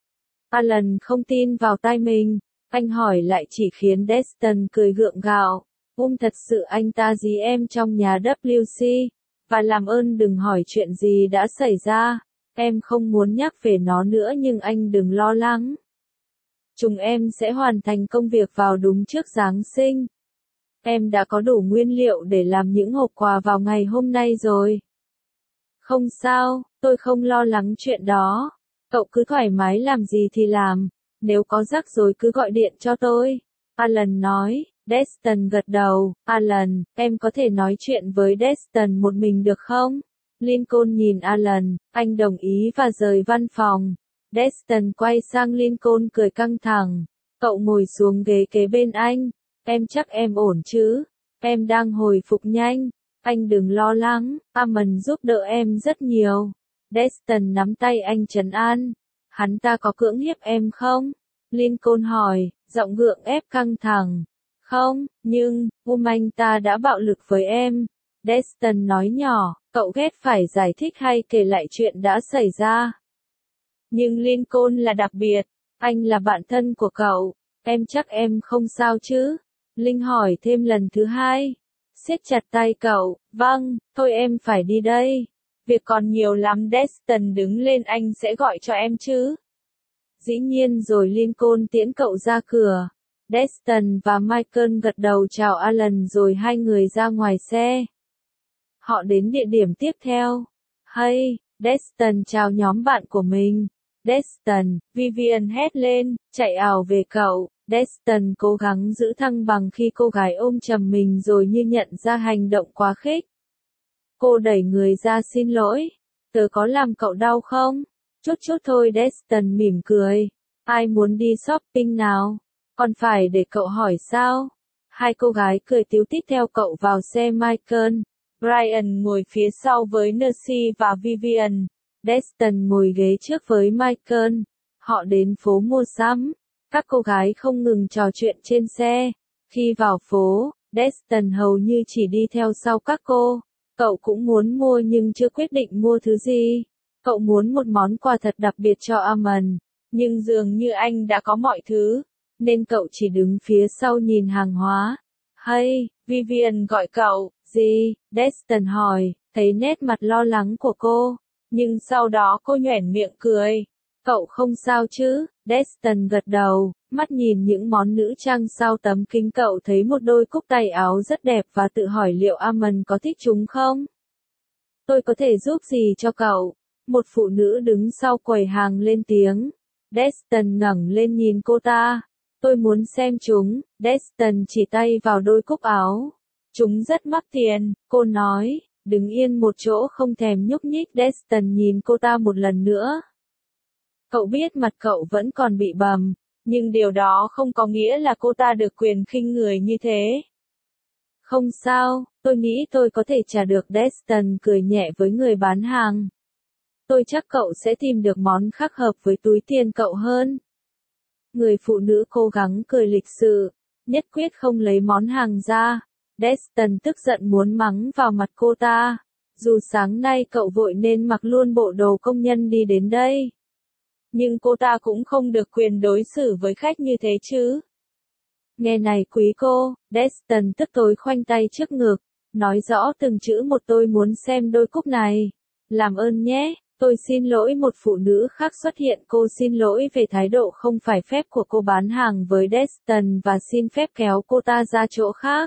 S1: Alan không tin vào tai mình. Anh hỏi lại chỉ khiến Destin cười gượng gạo. Hôm thật sự anh ta dí em trong nhà W C. Và làm ơn đừng hỏi chuyện gì đã xảy ra. Em không muốn nhắc về nó nữa nhưng anh đừng lo lắng. Chúng em sẽ hoàn thành công việc vào đúng trước Giáng sinh. Em đã có đủ nguyên liệu để làm những hộp quà vào ngày hôm nay rồi. Không sao, tôi không lo lắng chuyện đó. Cậu cứ thoải mái làm gì thì làm, nếu có rắc rối cứ gọi điện cho tôi. Alan nói. Destin gật đầu. Alan, em có thể nói chuyện với Destin một mình được không? Lincoln nhìn Alan, anh đồng ý và rời văn phòng. Destin quay sang Lincoln cười căng thẳng. Cậu ngồi xuống ghế kế bên anh. Em chắc em ổn chứ? Em đang hồi phục nhanh. Anh đừng lo lắng, Amon giúp đỡ em rất nhiều. Destin nắm tay anh trấn an. Hắn ta có cưỡng hiếp em không? Lincoln hỏi, giọng gượng ép căng thẳng. Không, nhưng, hôm anh ta đã bạo lực với em. Destin nói nhỏ, cậu ghét phải giải thích hay kể lại chuyện đã xảy ra. Nhưng Lincoln là đặc biệt, anh là bạn thân của cậu, em chắc em không sao chứ? Linh hỏi thêm lần thứ hai. Siết chặt tay cậu, vâng, thôi em phải đi đây. Việc còn nhiều lắm. Destin đứng lên, anh sẽ gọi cho em chứ? Dĩ nhiên rồi. Lincoln tiễn cậu ra cửa. Destin và Michael gật đầu chào Alan rồi hai người ra ngoài xe. Họ đến địa điểm tiếp theo. Hey, Destin chào nhóm bạn của mình. Destin, Vivian hét lên, chạy ảo về cậu. Destin cố gắng giữ thăng bằng khi cô gái ôm chầm mình rồi như nhận ra hành động quá khích. Cô đẩy người ra xin lỗi. Tớ có làm cậu đau không? Chút chút thôi. Destin mỉm cười. Ai muốn đi shopping nào? Còn phải để cậu hỏi sao? Hai cô gái cười tíu tít theo cậu vào xe Michael. Brian ngồi phía sau với Nancy và Vivian. Destin ngồi ghế trước với Michael. Họ đến phố mua sắm. Các cô gái không ngừng trò chuyện trên xe. Khi vào phố, Destin hầu như chỉ đi theo sau các cô. Cậu cũng muốn mua nhưng chưa quyết định mua thứ gì. Cậu muốn một món quà thật đặc biệt cho Amon. Nhưng dường như anh đã có mọi thứ. Nên cậu chỉ đứng phía sau nhìn hàng hóa. Hey, Vivian gọi cậu. Gì? Destin hỏi, thấy nét mặt lo lắng của cô. Nhưng sau đó cô nhoẻn miệng cười. Cậu không sao chứ? Destin gật đầu, mắt nhìn những món nữ trang sau tấm kính. Cậu thấy một đôi cúc tay áo rất đẹp và tự hỏi liệu Amon có thích chúng không? Tôi có thể giúp gì cho cậu? Một phụ nữ đứng sau quầy hàng lên tiếng. Destin ngẩng lên nhìn cô ta. Tôi muốn xem chúng. Destin chỉ tay vào đôi cúc áo. Chúng rất mắc tiền, cô nói. Đứng yên một chỗ không thèm nhúc nhích. Destin nhìn cô ta một lần nữa. Cậu biết mặt cậu vẫn còn bị bầm, nhưng điều đó không có nghĩa là cô ta được quyền khinh người như thế. Không sao, tôi nghĩ tôi có thể trả được. Destin cười nhẹ với người bán hàng. Tôi chắc cậu sẽ tìm được món khác hợp với túi tiền cậu hơn. Người phụ nữ cố gắng cười lịch sự, nhất quyết không lấy món hàng ra. Destin tức giận muốn mắng vào mặt cô ta. Dù sáng nay cậu vội nên mặc luôn bộ đồ công nhân đi đến đây. Nhưng cô ta cũng không được quyền đối xử với khách như thế chứ. Nghe này quý cô, Destin tức tối khoanh tay trước ngực, nói rõ từng chữ một. Tôi muốn xem đôi cúc này. Làm ơn nhé, tôi xin lỗi. Một phụ nữ khác xuất hiện. Cô xin lỗi về thái độ không phải phép của cô bán hàng với Destin và xin phép kéo cô ta ra chỗ khác.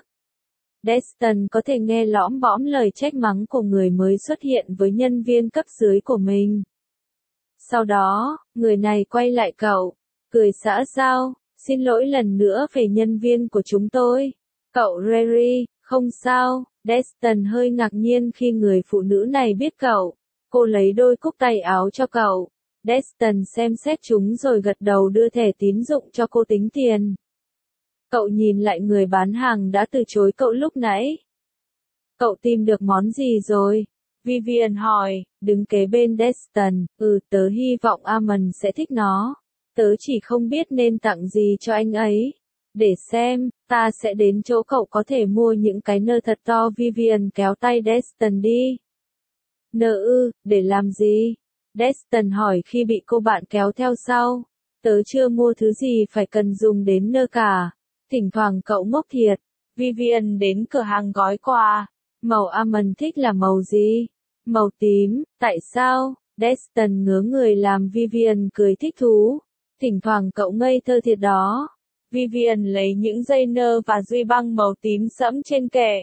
S1: Destin có thể nghe lõm bõm lời trách mắng của người mới xuất hiện với nhân viên cấp dưới của mình. Sau đó, người này quay lại cậu, cười xã giao, xin lỗi lần nữa về nhân viên của chúng tôi. Cậu Rary, không sao. Destin hơi ngạc nhiên khi người phụ nữ này biết cậu. Cô lấy đôi cúc tay áo cho cậu. Destin xem xét chúng rồi gật đầu đưa thẻ tín dụng cho cô tính tiền. Cậu nhìn lại người bán hàng đã từ chối cậu lúc nãy. Cậu tìm được món gì rồi? Vivian hỏi, đứng kế bên Destin. Ừ, tớ hy vọng Amon sẽ thích nó. Tớ chỉ không biết nên tặng gì cho anh ấy. Để xem, ta sẽ đến chỗ cậu có thể mua những cái nơ thật to. Vivian kéo tay Destin đi. Nơ ư, để làm gì? Destin hỏi khi bị cô bạn kéo theo sau. Tớ chưa mua thứ gì phải cần dùng đến nơ cả. Thỉnh thoảng cậu ngốc thiệt. Vivian đến cửa hàng gói quà. Màu Amon thích là màu gì? Màu tím. Tại sao? Destin ngớ người làm Vivian cười thích thú. Thỉnh thoảng cậu ngây thơ thiệt đó. Vivian lấy những dây nơ và duy băng màu tím sẫm trên kệ.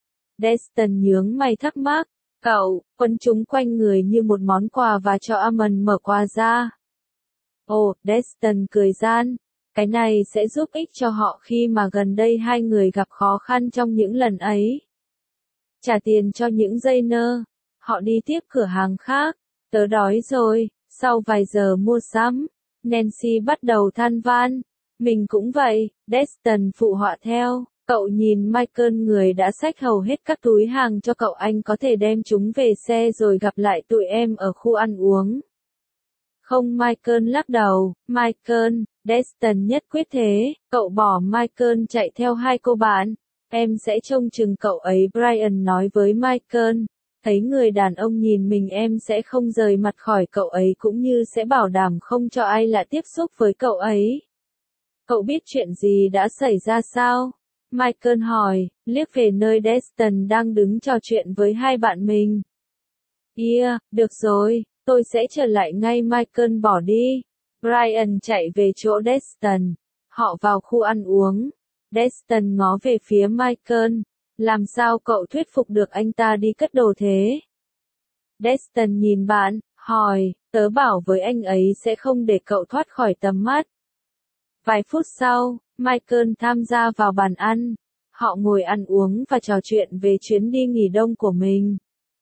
S1: Destin nhướng mày thắc mắc. Cậu, quấn chúng quanh người như một món quà và cho Amon mở quà ra. Ồ, Destin cười gian. Cái này sẽ giúp ích cho họ khi mà gần đây hai người gặp khó khăn trong những lần ấy. Trả tiền cho những dây nơ. Họ đi tiếp cửa hàng khác. Tớ đói rồi. Sau vài giờ mua sắm, Nancy bắt đầu than van. Mình cũng vậy, Destin phụ họa theo. Cậu nhìn Michael, người đã xách hầu hết các túi hàng cho cậu, anh có thể đem chúng về xe rồi gặp lại tụi em ở khu ăn uống. Không, Michael lắc đầu. Michael, Destin nhất quyết thế. Cậu bỏ Michael chạy theo hai cô bạn. Em sẽ trông chừng cậu ấy, Brian nói với Michael. Thấy người đàn ông nhìn mình, em sẽ không rời mặt khỏi cậu ấy, cũng như sẽ bảo đảm không cho ai lạ tiếp xúc với cậu ấy. Cậu biết chuyện gì đã xảy ra sao? Michael hỏi, liếc về nơi Destin đang đứng trò chuyện với hai bạn mình. Yeah, được rồi, tôi sẽ trở lại ngay. Michael bỏ đi. Brian chạy về chỗ Destin. Họ vào khu ăn uống. Destin ngó về phía Michael. Làm sao cậu thuyết phục được anh ta đi cất đồ thế? Destin nhìn bạn, hỏi, tớ bảo với anh ấy sẽ không để cậu thoát khỏi tầm mắt. Vài phút sau, Michael tham gia vào bàn ăn. Họ ngồi ăn uống và trò chuyện về chuyến đi nghỉ đông của mình.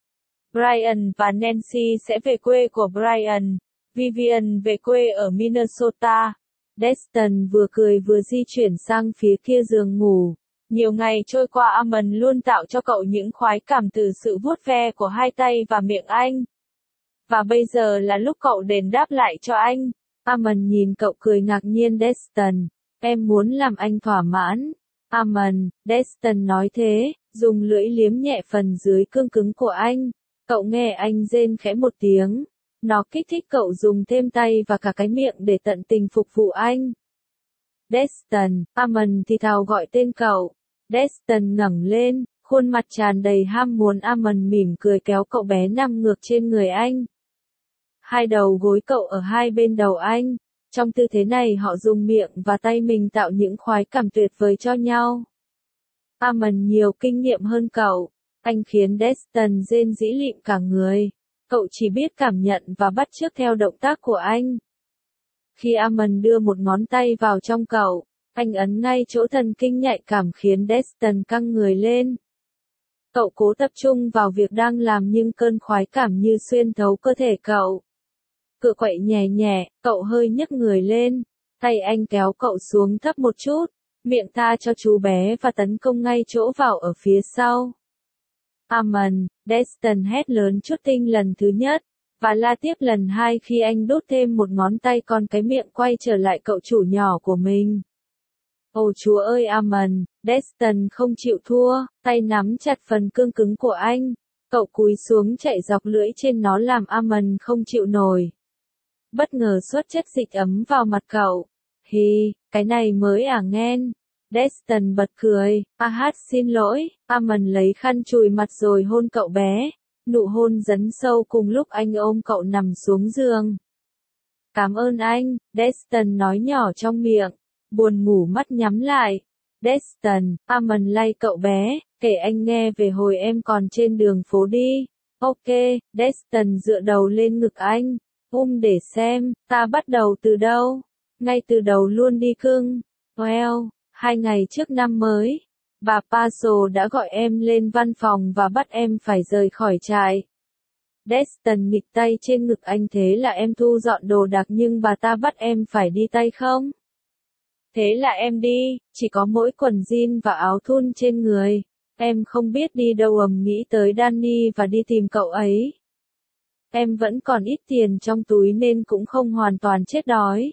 S1: Brian và Nancy sẽ về quê của Brian. Vivian về quê ở Minnesota. Destin vừa cười vừa di chuyển sang phía kia giường ngủ. Nhiều ngày trôi qua, Amon luôn tạo cho cậu những khoái cảm từ sự vuốt ve của hai tay và miệng anh. Và bây giờ là lúc cậu đền đáp lại cho anh. Amon nhìn cậu cười ngạc nhiên. Destin, em muốn làm anh thỏa mãn. Amon, Destin nói thế, dùng lưỡi liếm nhẹ phần dưới cương cứng của anh. Cậu nghe anh rên khẽ một tiếng. Nó kích thích cậu dùng thêm tay và cả cái miệng để tận tình phục vụ anh. Destin, Amon thì thào gọi tên cậu. Destin ngẩng lên, khuôn mặt tràn đầy ham muốn. Amon mỉm cười kéo cậu bé nằm ngược trên người anh. Hai đầu gối cậu ở hai bên đầu anh. Trong tư thế này họ dùng miệng và tay mình tạo những khoái cảm tuyệt vời cho nhau. Amon nhiều kinh nghiệm hơn cậu. Anh khiến Destin rên rĩ lịm cả người. Cậu chỉ biết cảm nhận và bắt chước theo động tác của anh. Khi Amon đưa một ngón tay vào trong cậu, anh ấn ngay chỗ thần kinh nhạy cảm khiến Destin căng người lên. Cậu cố tập trung vào việc đang làm nhưng cơn khoái cảm như xuyên thấu cơ thể cậu. Cựa quậy nhẹ nhẹ, cậu hơi nhấc người lên. Tay anh kéo cậu xuống thấp một chút. Miệng tha cho chú bé và tấn công ngay chỗ vào ở phía sau. Amon, Destin hét lớn chút tinh lần thứ nhất. Và la tiếp lần hai khi anh đút thêm một ngón tay, còn cái miệng quay trở lại cậu chủ nhỏ của mình. Ồ chúa ơi Amon, Destin không chịu thua, tay nắm chặt phần cương cứng của anh. Cậu cúi xuống chạy dọc lưỡi trên nó làm Amon không chịu nổi. Bất ngờ xuất chất dịch ấm vào mặt cậu. Hi, cái này mới à nghen. Destin bật cười. A hát xin lỗi. Amon lấy khăn chùi mặt rồi hôn cậu bé. Nụ hôn dấn sâu cùng lúc anh ôm cậu nằm xuống giường. Cảm ơn anh, Destin nói nhỏ trong miệng. Buồn ngủ mắt nhắm lại. Destin, Amon lay cậu bé, kể anh nghe về hồi em còn trên đường phố đi. Ok, Destin dựa đầu lên ngực anh. Um để xem, ta bắt đầu từ đâu? Ngay từ đầu luôn đi cưng. Well, hai ngày trước năm mới, bà Paso đã gọi em lên văn phòng và bắt em phải rời khỏi trại. Destin nghịch tay trên ngực anh. Thế là em thu dọn đồ đạc nhưng bà ta bắt em phải đi tay không? Thế là em đi, chỉ có mỗi quần jean và áo thun trên người. Em không biết đi đâu, ầm nghĩ tới Danny và đi tìm cậu ấy. Em vẫn còn ít tiền trong túi nên cũng không hoàn toàn chết đói.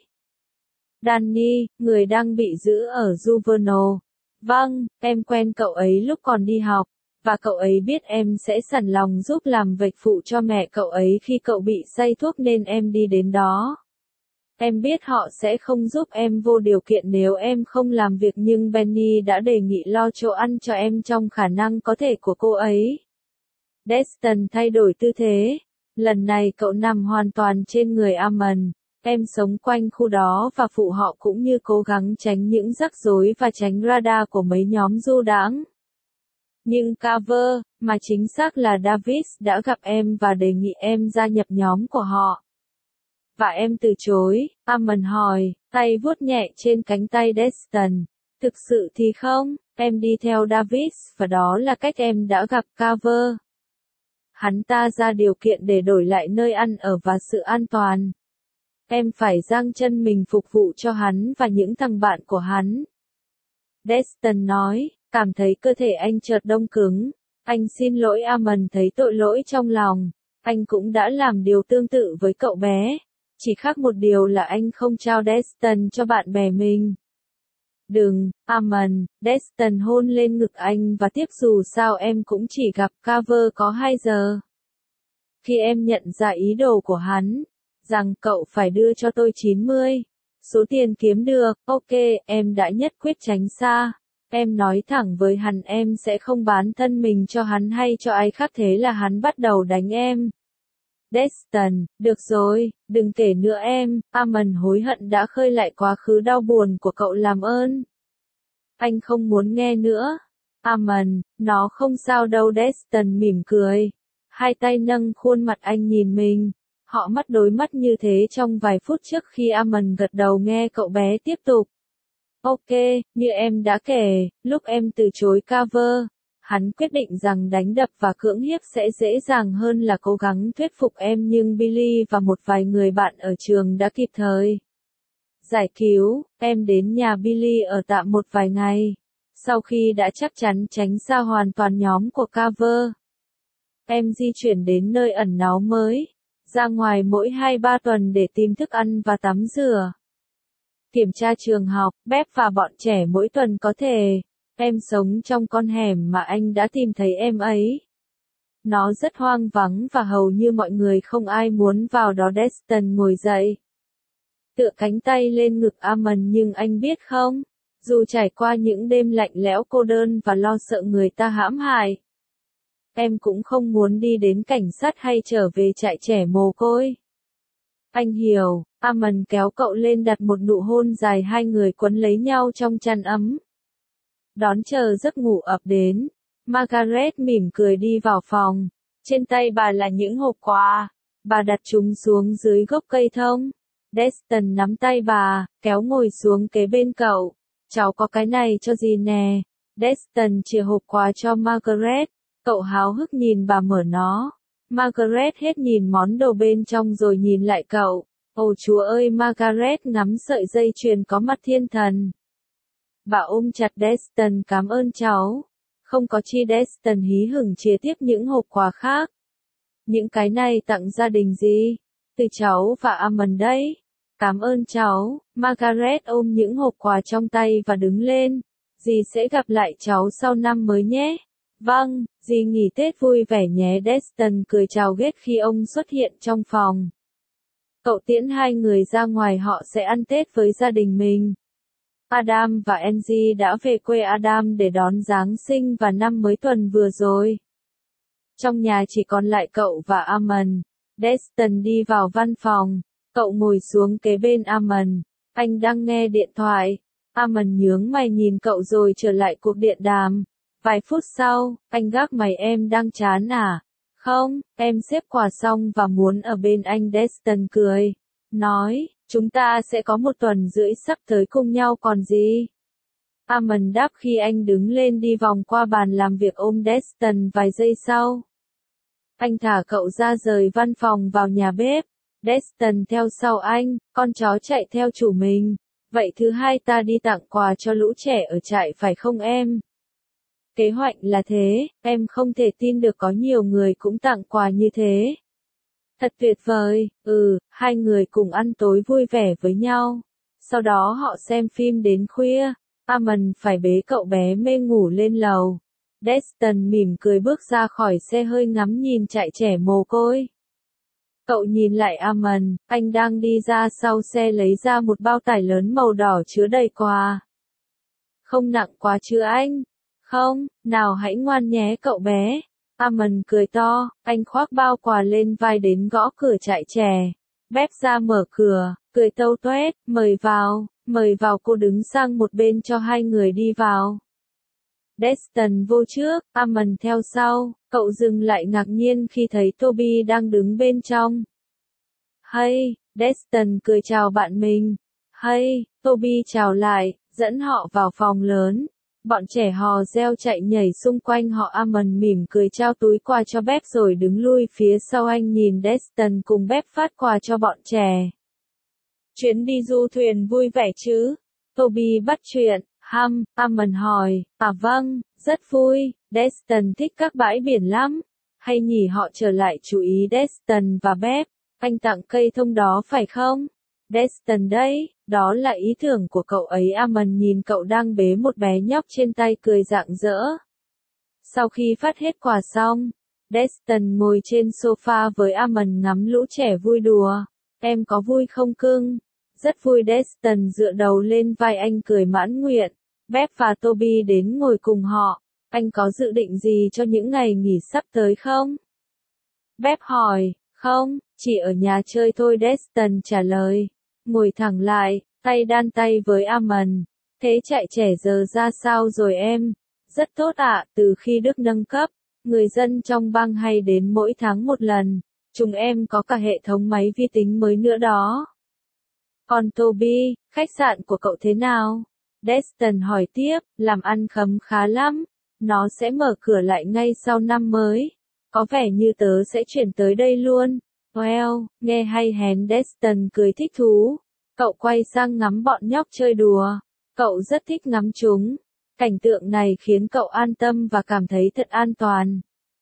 S1: Danny, người đang bị giữ ở Juvenile. Vâng, em quen cậu ấy lúc còn đi học, và cậu ấy biết em sẽ sẵn lòng giúp làm vạch phụ cho mẹ cậu ấy khi cậu bị say thuốc nên em đi đến đó. Em biết họ sẽ không giúp em vô điều kiện nếu em không làm việc, nhưng Benny đã đề nghị lo chỗ ăn cho em trong khả năng có thể của cô ấy. Destin thay đổi tư thế. Lần này cậu nằm hoàn toàn trên người Amon. Em sống quanh khu đó và phụ họ cũng như cố gắng tránh những rắc rối và tránh radar của mấy nhóm du đãng. Nhưng Carver, mà chính xác là Davis, đã gặp em và đề nghị em gia nhập nhóm của họ. Và em từ chối, Amon hỏi, tay vuốt nhẹ trên cánh tay Destin. Thực sự thì không, em đi theo Davis và đó là cách em đã gặp Carver. Hắn ta ra điều kiện để đổi lại nơi ăn ở và sự an toàn. Em phải giang chân mình phục vụ cho hắn và những thằng bạn của hắn. Destin nói, cảm thấy cơ thể anh chợt đông cứng. Anh xin lỗi Amon thấy tội lỗi trong lòng. Anh cũng đã làm điều tương tự với cậu bé. Chỉ khác một điều là anh không trao Destin cho bạn bè mình. Đừng, Amon, Destin hôn lên ngực anh và tiếp dù sao em cũng chỉ gặp Carver có hai giờ. Khi em nhận ra ý đồ của hắn, rằng cậu phải đưa cho tôi chín mươi. Số tiền kiếm được, ok, em đã nhất quyết tránh xa. Em nói thẳng với hắn em sẽ không bán thân mình cho hắn hay cho ai khác thế là hắn bắt đầu đánh em. Destin, được rồi, đừng kể nữa em, Amon hối hận đã khơi lại quá khứ đau buồn của cậu làm ơn. Anh không muốn nghe nữa. Amon, nó không sao đâu Destin mỉm cười. Hai tay nâng khuôn mặt anh nhìn mình. Họ mắt đối mắt như thế trong vài phút trước khi Amon gật đầu nghe cậu bé tiếp tục. Ok, như em đã kể, lúc em từ chối Carver, hắn quyết định rằng đánh đập và cưỡng hiếp sẽ dễ dàng hơn là cố gắng thuyết phục em nhưng Billy và một vài người bạn ở trường đã kịp thời giải cứu. Em đến nhà Billy ở tạm một vài ngày. Sau khi đã chắc chắn tránh xa hoàn toàn nhóm của Carver, em di chuyển đến nơi ẩn náu mới, ra ngoài mỗi hai ba tuần để tìm thức ăn và tắm rửa. Kiểm tra trường học, bếp và bọn trẻ mỗi tuần có thể. Em sống trong con hẻm mà anh đã tìm thấy em ấy. Nó rất hoang vắng và hầu như mọi người không ai muốn vào đó. Destin ngồi dậy, tựa cánh tay lên ngực Amon nhưng anh biết không, dù trải qua những đêm lạnh lẽo cô đơn và lo sợ người ta hãm hại, em cũng không muốn đi đến cảnh sát hay trở về trại trẻ mồ côi. Anh hiểu, Amon kéo cậu lên đặt một nụ hôn dài hai người quấn lấy nhau trong chăn ấm. Đón chờ giấc ngủ ập đến, Margaret mỉm cười đi vào phòng. Trên tay bà là những hộp quà. Bà đặt chúng xuống dưới gốc cây thông. Destin nắm tay bà, kéo ngồi xuống kế bên cậu. Cháu có cái này cho gì nè? Destin chìa hộp quà cho Margaret. Cậu háo hức nhìn bà mở nó. Margaret hết nhìn món đồ bên trong rồi nhìn lại cậu. Ồ chúa ơi, Margaret ngắm sợi dây chuyền có mặt thiên thần. Bà ôm chặt Destin, cảm ơn cháu. Không có chi. Destin hí hửng chia tiếp những hộp quà khác. Những cái này tặng gia đình gì? Từ cháu và Amon đấy. Cảm ơn cháu. Margaret ôm những hộp quà trong tay và đứng lên. Dì sẽ gặp lại cháu sau năm mới nhé. Vâng, dì nghỉ Tết vui vẻ nhé. Destin cười chào ghét khi ông xuất hiện trong phòng. Cậu tiễn hai người ra ngoài, họ sẽ ăn Tết với gia đình mình. Adam và Angie đã về quê Adam để đón Giáng sinh và năm mới tuần vừa rồi. Trong nhà chỉ còn lại cậu và Amon. Destin đi vào văn phòng. Cậu ngồi xuống kế bên Amon. Anh đang nghe điện thoại. Amon nhướng mày nhìn cậu rồi trở lại cuộc điện đàm. Vài phút sau, anh gác mày, em đang chán à? Không, em xếp quà xong và muốn ở bên anh. Destin cười. Nói, chúng ta sẽ có một tuần rưỡi sắp tới cùng nhau còn gì. Amon đáp khi anh đứng lên đi vòng qua bàn làm việc ôm Destin vài giây sau. Anh thả cậu ra rời văn phòng vào nhà bếp. Destin theo sau anh, con chó chạy theo chủ mình. Vậy thứ hai ta đi tặng quà cho lũ trẻ ở trại phải không em? Kế hoạch là thế, em không thể tin được có nhiều người cũng tặng quà như thế. Thật tuyệt vời, ừ, hai người cùng ăn tối vui vẻ với nhau. Sau đó họ xem phim đến khuya. Amon phải bế cậu bé mê ngủ lên lầu. Destin mỉm cười bước ra khỏi xe hơi ngắm nhìn trại trẻ mồ côi. Cậu nhìn lại Amon, anh đang đi ra sau xe lấy ra một bao tải lớn màu đỏ chứa đầy quà. Không nặng quá chứ anh? Không, nào hãy ngoan nhé cậu bé. Amon cười to, anh khoác bao quà lên vai đến gõ cửa trại trẻ. Bếp ra mở cửa, cười tâu tuét, mời vào, mời vào. Cô đứng sang một bên cho hai người đi vào. Destin vô trước, Amon theo sau. Cậu dừng lại ngạc nhiên khi thấy Toby đang đứng bên trong. Hay, Destin cười chào bạn mình. Hey, Toby chào lại, dẫn họ vào phòng lớn. Bọn trẻ hò reo chạy nhảy xung quanh họ. Amon mỉm cười trao túi quà cho Beb rồi đứng lui phía sau. Anh nhìn Destin cùng Beb phát quà cho bọn trẻ. Chuyến đi du thuyền vui vẻ chứ? Toby bắt chuyện. Hăm, Amon hỏi. À vâng, rất vui. Destin thích các bãi biển lắm. Hay nhỉ, họ trở lại chú ý Destin và Beb. Anh tặng cây thông đó phải không? Destin đấy, đó là ý tưởng của cậu ấy. Amon nhìn cậu đang bế một bé nhóc trên tay cười rạng rỡ. Sau khi phát hết quà xong, Destin ngồi trên sofa với Amon ngắm lũ trẻ vui đùa. Em có vui không cưng? Rất vui. Destin dựa đầu lên vai anh cười mãn nguyện. Beb và Toby đến ngồi cùng họ. Anh có dự định gì cho những ngày nghỉ sắp tới không? Beb hỏi. Không, chỉ ở nhà chơi thôi. Destin trả lời. Ngồi thẳng lại, tay đan tay với Amon. Thế chạy trẻ giờ ra sao rồi em? Rất tốt ạ, từ khi Đức nâng cấp, người dân trong bang hay đến mỗi tháng một lần. Chúng em có cả hệ thống máy vi tính mới nữa đó. Còn Toby, khách sạn của cậu thế nào? Destin hỏi tiếp, làm ăn khấm khá lắm. Nó sẽ mở cửa lại ngay sau năm mới. Có vẻ như tớ sẽ chuyển tới đây luôn. Well, nghe hay hén. Destin cười thích thú. Cậu quay sang ngắm bọn nhóc chơi đùa. Cậu rất thích ngắm chúng. Cảnh tượng này khiến cậu an tâm và cảm thấy thật an toàn.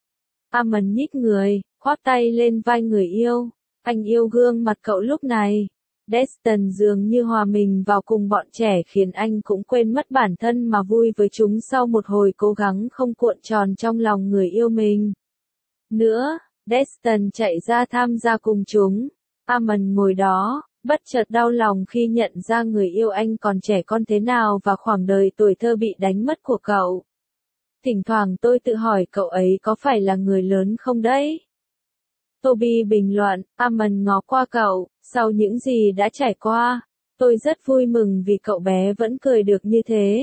S1: Amon nhích người, khoác tay lên vai người yêu. Anh yêu gương mặt cậu lúc này. Destin dường như hòa mình vào cùng bọn trẻ khiến anh cũng quên mất bản thân mà vui với chúng sau một hồi cố gắng không cuộn tròn trong lòng người yêu mình. Nữa, Destin chạy ra tham gia cùng chúng. Amon ngồi đó, bất chợt đau lòng khi nhận ra người yêu anh còn trẻ con thế nào và khoảng đời tuổi thơ bị đánh mất của cậu. Thỉnh thoảng tôi tự hỏi cậu ấy có phải là người lớn không đấy? Toby bình luận. Amon ngó qua cậu. Sau những gì đã trải qua, tôi rất vui mừng vì cậu bé vẫn cười được như thế.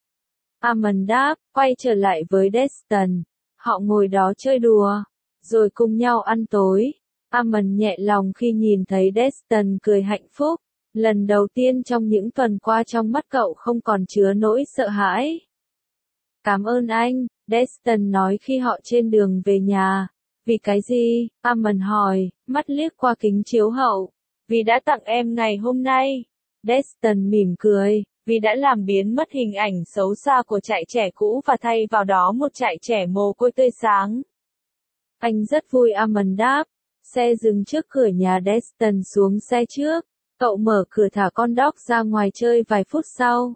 S1: Amon đáp, quay trở lại với Destin. Họ ngồi đó chơi đùa, rồi cùng nhau ăn tối. Amon nhẹ lòng khi nhìn thấy Destin cười hạnh phúc. Lần đầu tiên trong những tuần qua trong mắt cậu không còn chứa nỗi sợ hãi. Cảm ơn anh, Destin nói khi họ trên đường về nhà. Vì cái gì? Amon hỏi, mắt liếc qua kính chiếu hậu. Vì đã tặng em ngày hôm nay. Destin mỉm cười. Vì đã làm biến mất hình ảnh xấu xa của trại trẻ cũ và thay vào đó một trại trẻ mồ côi tươi sáng. Anh rất vui. Amon đáp. Xe dừng trước cửa nhà. Destin xuống xe trước. Cậu mở cửa thả con dog ra ngoài chơi vài phút sau.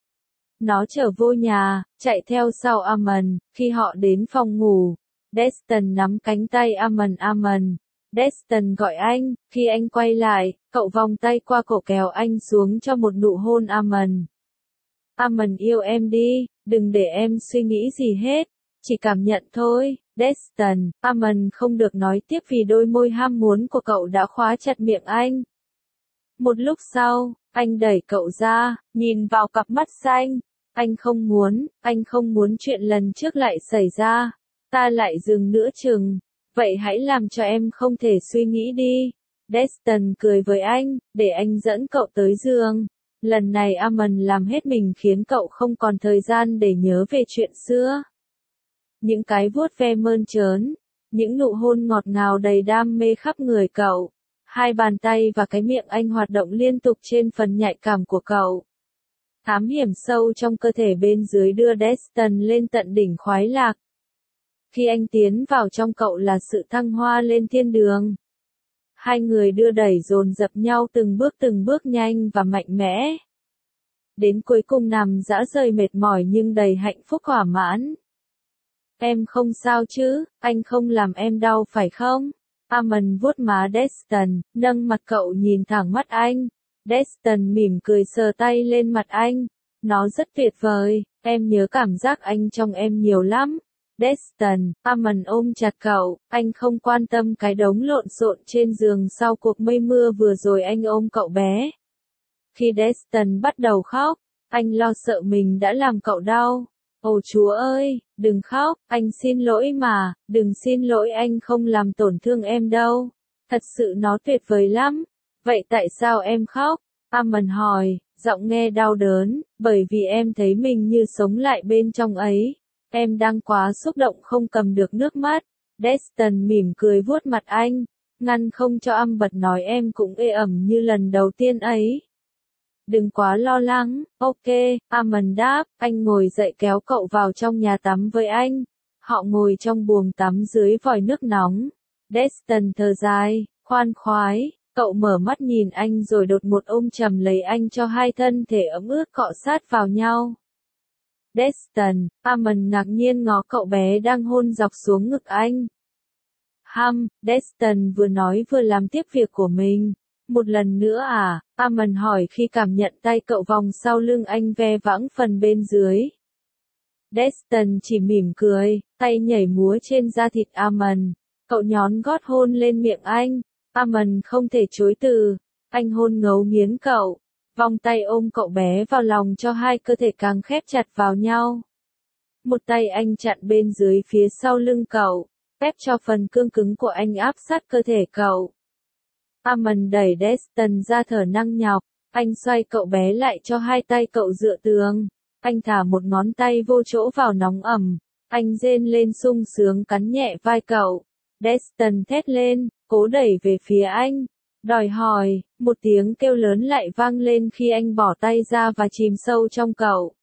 S1: Nó trở vô nhà, chạy theo sau Amon. Khi họ đến phòng ngủ, Destin nắm cánh tay Amon. Amon. Destin gọi anh. Khi anh quay lại, cậu vòng tay qua cổ kéo anh xuống cho một nụ hôn. Amon. Amon yêu em đi, đừng để em suy nghĩ gì hết. Chỉ cảm nhận thôi. Destin. Amon không được nói tiếp vì đôi môi ham muốn của cậu đã khóa chặt miệng anh. Một lúc sau, anh đẩy cậu ra, nhìn vào cặp mắt xanh. Anh không muốn, anh không muốn chuyện lần trước lại xảy ra. Ta lại dừng nữa chừng. Vậy hãy làm cho em không thể suy nghĩ đi. Destin cười với anh, để anh dẫn cậu tới giường. Lần này Amon làm hết mình khiến cậu không còn thời gian để nhớ về chuyện xưa. Những cái vuốt ve mơn trớn, những nụ hôn ngọt ngào đầy đam mê khắp người cậu. Hai bàn tay và cái miệng anh hoạt động liên tục trên phần nhạy cảm của cậu. Thám hiểm sâu trong cơ thể bên dưới đưa Destin lên tận đỉnh khoái lạc. Khi anh tiến vào trong cậu là sự thăng hoa lên thiên đường. Hai người đưa đẩy dồn dập nhau từng bước từng bước nhanh và mạnh mẽ. Đến cuối cùng nằm rã rời mệt mỏi nhưng đầy hạnh phúc thỏa mãn. Em không sao chứ, anh không làm em đau phải không? Amon vuốt má Destin, nâng mặt cậu nhìn thẳng mắt anh. Destin mỉm cười sờ tay lên mặt anh. Nó rất tuyệt vời, em nhớ cảm giác anh trong em nhiều lắm. Destin. Amon ôm chặt cậu, anh không quan tâm cái đống lộn xộn trên giường sau cuộc mây mưa vừa rồi. Anh ôm cậu bé. Khi Destin bắt đầu khóc, anh lo sợ mình đã làm cậu đau. Ồ Chúa ơi, đừng khóc, anh xin lỗi mà, đừng xin lỗi, anh không làm tổn thương em đâu. Thật sự nó tuyệt vời lắm. Vậy tại sao em khóc? Amon hỏi, giọng nghe đau đớn, bởi vì em thấy mình như sống lại bên trong ấy. Em đang quá xúc động không cầm được nước mắt. Destin mỉm cười vuốt mặt anh, ngăn không cho Amber nói em cũng ê ẩm như lần đầu tiên ấy. Đừng quá lo lắng, ok, Amon đáp, anh ngồi dậy kéo cậu vào trong nhà tắm với anh. Họ ngồi trong buồng tắm dưới vòi nước nóng. Destin thở dài, khoan khoái, cậu mở mắt nhìn anh rồi đột ngột ôm chầm lấy anh cho hai thân thể ấm ướt cọ sát vào nhau. Destin, Amon ngạc nhiên ngó cậu bé đang hôn dọc xuống ngực anh. Hăm, Destin vừa nói vừa làm tiếp việc của mình. Một lần nữa à? Amon hỏi khi cảm nhận tay cậu vòng sau lưng anh ve vãng phần bên dưới. Destin chỉ mỉm cười, tay nhảy múa trên da thịt Amon. Cậu nhón gót hôn lên miệng anh. Amon không thể chối từ. Anh hôn ngấu nghiến cậu. Vòng tay ôm cậu bé vào lòng cho hai cơ thể càng khép chặt vào nhau. Một tay anh chặn bên dưới phía sau lưng cậu, ép cho phần cương cứng của anh áp sát cơ thể cậu. Amon đẩy Destin ra thở năng nhọc. Anh xoay cậu bé lại cho hai tay cậu dựa tường. Anh thả một ngón tay vô chỗ vào nóng ẩm. Anh rên lên sung sướng cắn nhẹ vai cậu. Destin thét lên, cố đẩy về phía anh. Đòi hỏi, một tiếng kêu lớn lại vang lên khi anh bỏ tay ra và chìm sâu trong cậu.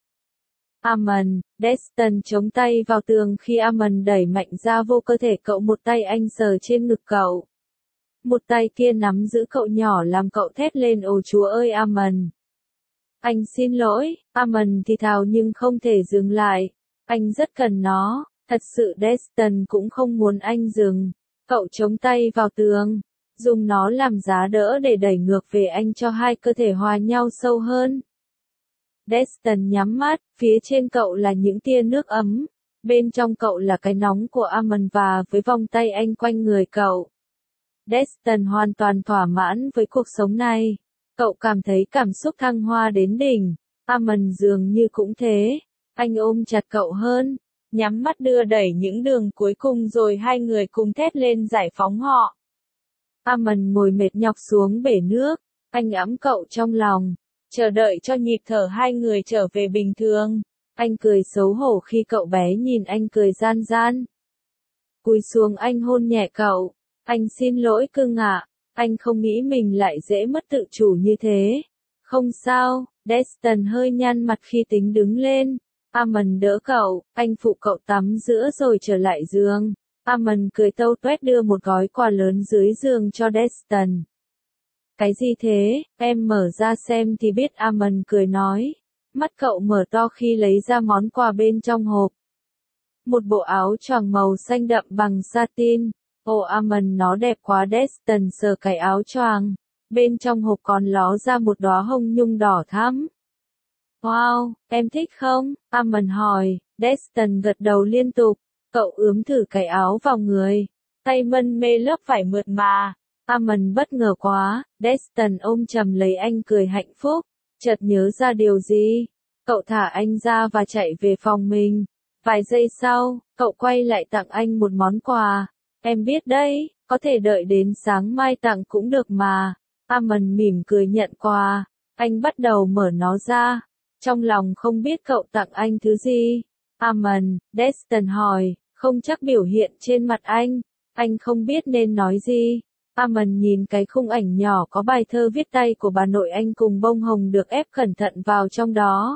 S1: Amon, Destin chống tay vào tường khi Amon đẩy mạnh ra vô cơ thể cậu, một tay anh sờ trên ngực cậu. Một tay kia nắm giữ cậu nhỏ làm cậu thét lên ồ chúa ơi Amon. Anh xin lỗi, Amon thì thào nhưng không thể dừng lại. Anh rất cần nó, thật sự Destin cũng không muốn anh dừng. Cậu chống tay vào tường, dùng nó làm giá đỡ để đẩy ngược về anh cho hai cơ thể hòa nhau sâu hơn. Destin nhắm mắt, phía trên cậu là những tia nước ấm, bên trong cậu là cái nóng của Amon và với vòng tay anh quanh người cậu. Destin hoàn toàn thỏa mãn với cuộc sống này. Cậu cảm thấy cảm xúc thăng hoa đến đỉnh. Amon dường như cũng thế. Anh ôm chặt cậu hơn, nhắm mắt đưa đẩy những đường cuối cùng rồi hai người cùng thét lên giải phóng họ. Amon ngồi mệt nhọc xuống bể nước. Anh ẵm cậu trong lòng, chờ đợi cho nhịp thở hai người trở về bình thường. Anh cười xấu hổ khi cậu bé nhìn anh cười gian gian. Cúi xuống anh hôn nhẹ cậu. Anh xin lỗi cưng ạ. Anh không nghĩ mình lại dễ mất tự chủ như thế. Không sao, Destin hơi nhăn mặt khi tính đứng lên. Amon đỡ cậu, anh phụ cậu tắm giữa rồi trở lại giường. Amon cười tâu tuét đưa một gói quà lớn dưới giường cho Destin. Cái gì thế, em mở ra xem thì biết, Amon cười nói. Mắt cậu mở to khi lấy ra món quà bên trong hộp. Một bộ áo choàng màu xanh đậm bằng satin. Ồ Amon nó đẹp quá. Destin sờ cái áo choàng. Bên trong hộp còn ló ra một đóa hồng nhung đỏ thắm. Wow, em thích không? Amon hỏi. Destin gật đầu liên tục. Cậu ướm thử cái áo vào người. Tay mân mê lớp vải mượt mà. Amon bất ngờ quá. Destin ôm chầm lấy anh cười hạnh phúc. Chợt nhớ ra điều gì. Cậu thả anh ra và chạy về phòng mình. Vài giây sau, cậu quay lại tặng anh một món quà. Em biết đấy, có thể đợi đến sáng mai tặng cũng được mà. Amon mỉm cười nhận quà. Anh bắt đầu mở nó ra. Trong lòng không biết cậu tặng anh thứ gì. Amon, Destin hỏi, không chắc biểu hiện trên mặt anh. Anh không biết nên nói gì. Amon nhìn cái khung ảnh nhỏ có bài thơ viết tay của bà nội anh cùng bông hồng được ép cẩn thận vào trong đó.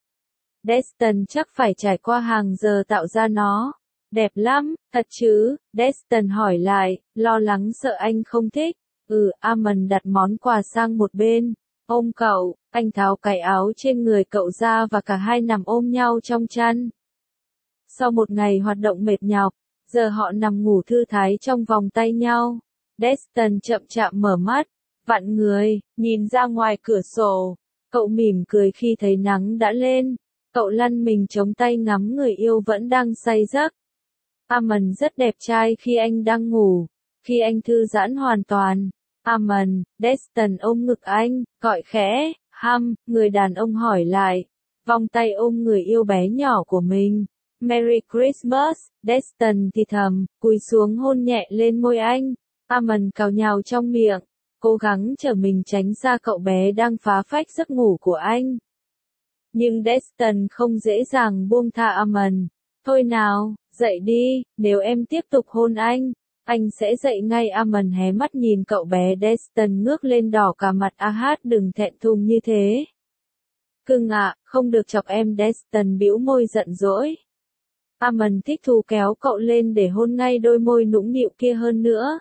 S1: Destin chắc phải trải qua hàng giờ tạo ra nó. Đẹp lắm, thật chứ? Destin hỏi lại, lo lắng sợ anh không thích. Ừ, Amon đặt món quà sang một bên. Ôm cậu, anh tháo cái áo trên người cậu ra và cả hai nằm ôm nhau trong chăn. Sau một ngày hoạt động mệt nhọc, giờ họ nằm ngủ thư thái trong vòng tay nhau. Destin chậm chạp mở mắt, vặn người, nhìn ra ngoài cửa sổ. Cậu mỉm cười khi thấy nắng đã lên. Cậu lăn mình chống tay ngắm người yêu vẫn đang say giấc. Amon rất đẹp trai khi anh đang ngủ. Khi anh thư giãn hoàn toàn. Amon, Destin ôm ngực anh, gọi khẽ, hăm, người đàn ông hỏi lại. Vòng tay ôm người yêu bé nhỏ của mình. Merry Christmas, Destin thì thầm, cúi xuống hôn nhẹ lên môi anh. Amon cào nhào trong miệng. cố gắng trở mình tránh xa cậu bé đang phá phách giấc ngủ của anh. Nhưng Destin không dễ dàng buông tha Amon. Thôi nào, dậy đi, nếu em tiếp tục hôn anh, anh sẽ dậy ngay. Amon hé mắt nhìn cậu bé. Destin ngước lên đỏ cả mặt. A hát đừng thẹn thùng như thế. Cưng ạ, không được chọc em. Destin bĩu môi giận dỗi. Amon thích thú kéo cậu lên để hôn ngay đôi môi nũng nịu kia hơn nữa.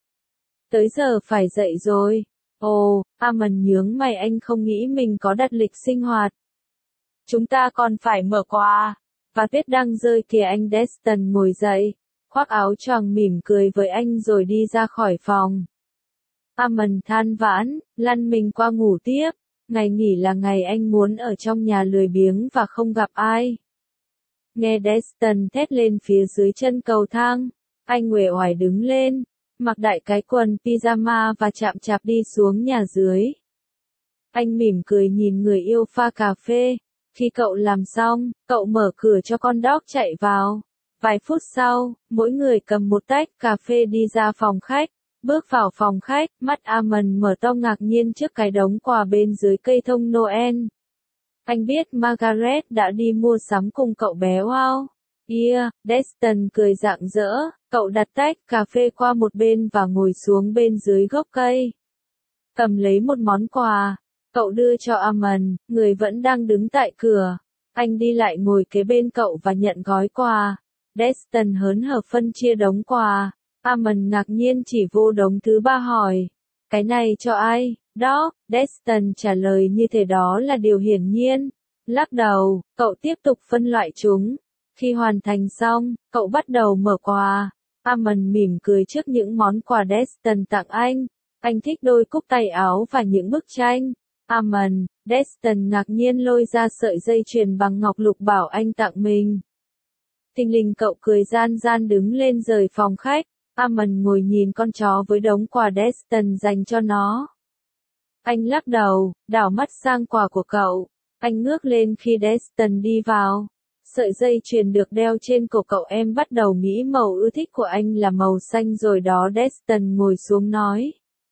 S1: Tới giờ phải dậy rồi. Ồ, Amon nhướng mày, anh không nghĩ mình có đặt lịch sinh hoạt. Chúng ta còn phải mở quà. Và tuyết đang rơi kìa. Anh Destin ngồi dậy, khoác áo choàng mỉm cười với anh rồi đi ra khỏi phòng. Amon than vãn, lăn mình qua ngủ tiếp. Ngày nghỉ là ngày anh muốn ở trong nhà lười biếng và không gặp ai. Nghe Destin thét lên phía dưới chân cầu thang, anh uể oải đứng lên, mặc đại cái quần pyjama và chạm chạp đi xuống nhà dưới. Anh mỉm cười nhìn người yêu pha cà phê. Khi cậu làm xong, cậu mở cửa cho con dog chạy vào. Vài phút sau, mỗi người cầm một tách cà phê đi ra phòng khách. Bước vào phòng khách, mắt Amon mở to ngạc nhiên trước cái đống quà bên dưới cây thông Noel. Anh biết Margaret đã đi mua sắm cùng cậu bé. Wow! Yeah, Destin cười rạng rỡ, cậu đặt tách cà phê qua một bên và ngồi xuống bên dưới gốc cây. Cầm lấy một món quà, cậu đưa cho Amon, người vẫn đang đứng tại cửa. Anh đi lại ngồi kế bên cậu và nhận gói quà. Destin hớn hở phân chia đống quà. Amon ngạc nhiên chỉ vô đống thứ ba hỏi. Cái này cho ai? Đó, Destin trả lời như thể đó là điều hiển nhiên. Lắc đầu, cậu tiếp tục phân loại chúng. Khi hoàn thành xong, cậu bắt đầu mở quà. Amon mỉm cười trước những món quà Destin tặng anh. Anh thích đôi cúc tay áo và những bức tranh. Amon, Destin ngạc nhiên lôi ra sợi dây chuyền bằng ngọc lục bảo anh tặng mình. Thình lình cậu cười gian gian đứng lên rời phòng khách. Amon ngồi nhìn con chó với đống quà Destin dành cho nó. Anh lắc đầu, đảo mắt sang quà của cậu. Anh ngước lên khi Destin đi vào. Sợi dây chuyền được đeo trên cổ cậu. Em bắt đầu nghĩ màu ưa thích của anh là màu xanh rồi đó. Destin ngồi xuống nói.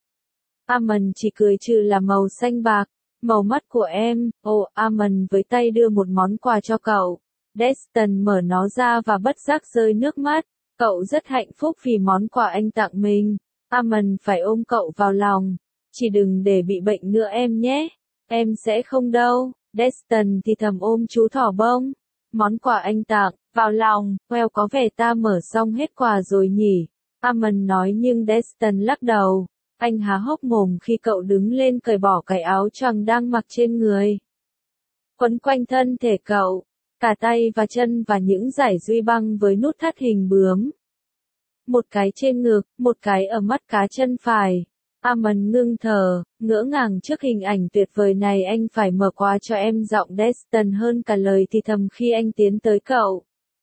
S1: Amon chỉ cười trừ là màu xanh bạc. Màu mắt của em. Ồ, Amon với tay đưa một món quà cho cậu. Destin mở nó ra và bất giác rơi nước mắt. Cậu rất hạnh phúc vì món quà anh tặng mình. Amon phải ôm cậu vào lòng. Chỉ đừng để bị bệnh nữa em nhé. Em sẽ không đâu. Destin thì thầm ôm chú thỏ bông. Món quà anh tặng, vào lòng. Well, có vẻ ta mở xong hết quà rồi nhỉ. Amon nói nhưng Destin lắc đầu. Anh há hốc mồm khi cậu đứng lên cởi bỏ cái áo choàng đang mặc trên người. Quấn quanh thân thể cậu. Cả tay và chân và những dải duy băng với nút thắt hình bướm. Một cái trên ngực, một cái ở mắt cá chân phải. Amon ngưng thở, ngỡ ngàng trước hình ảnh tuyệt vời này. Anh phải mở quà cho em. Giọng Destin hơn cả lời thì thầm khi anh tiến tới cậu.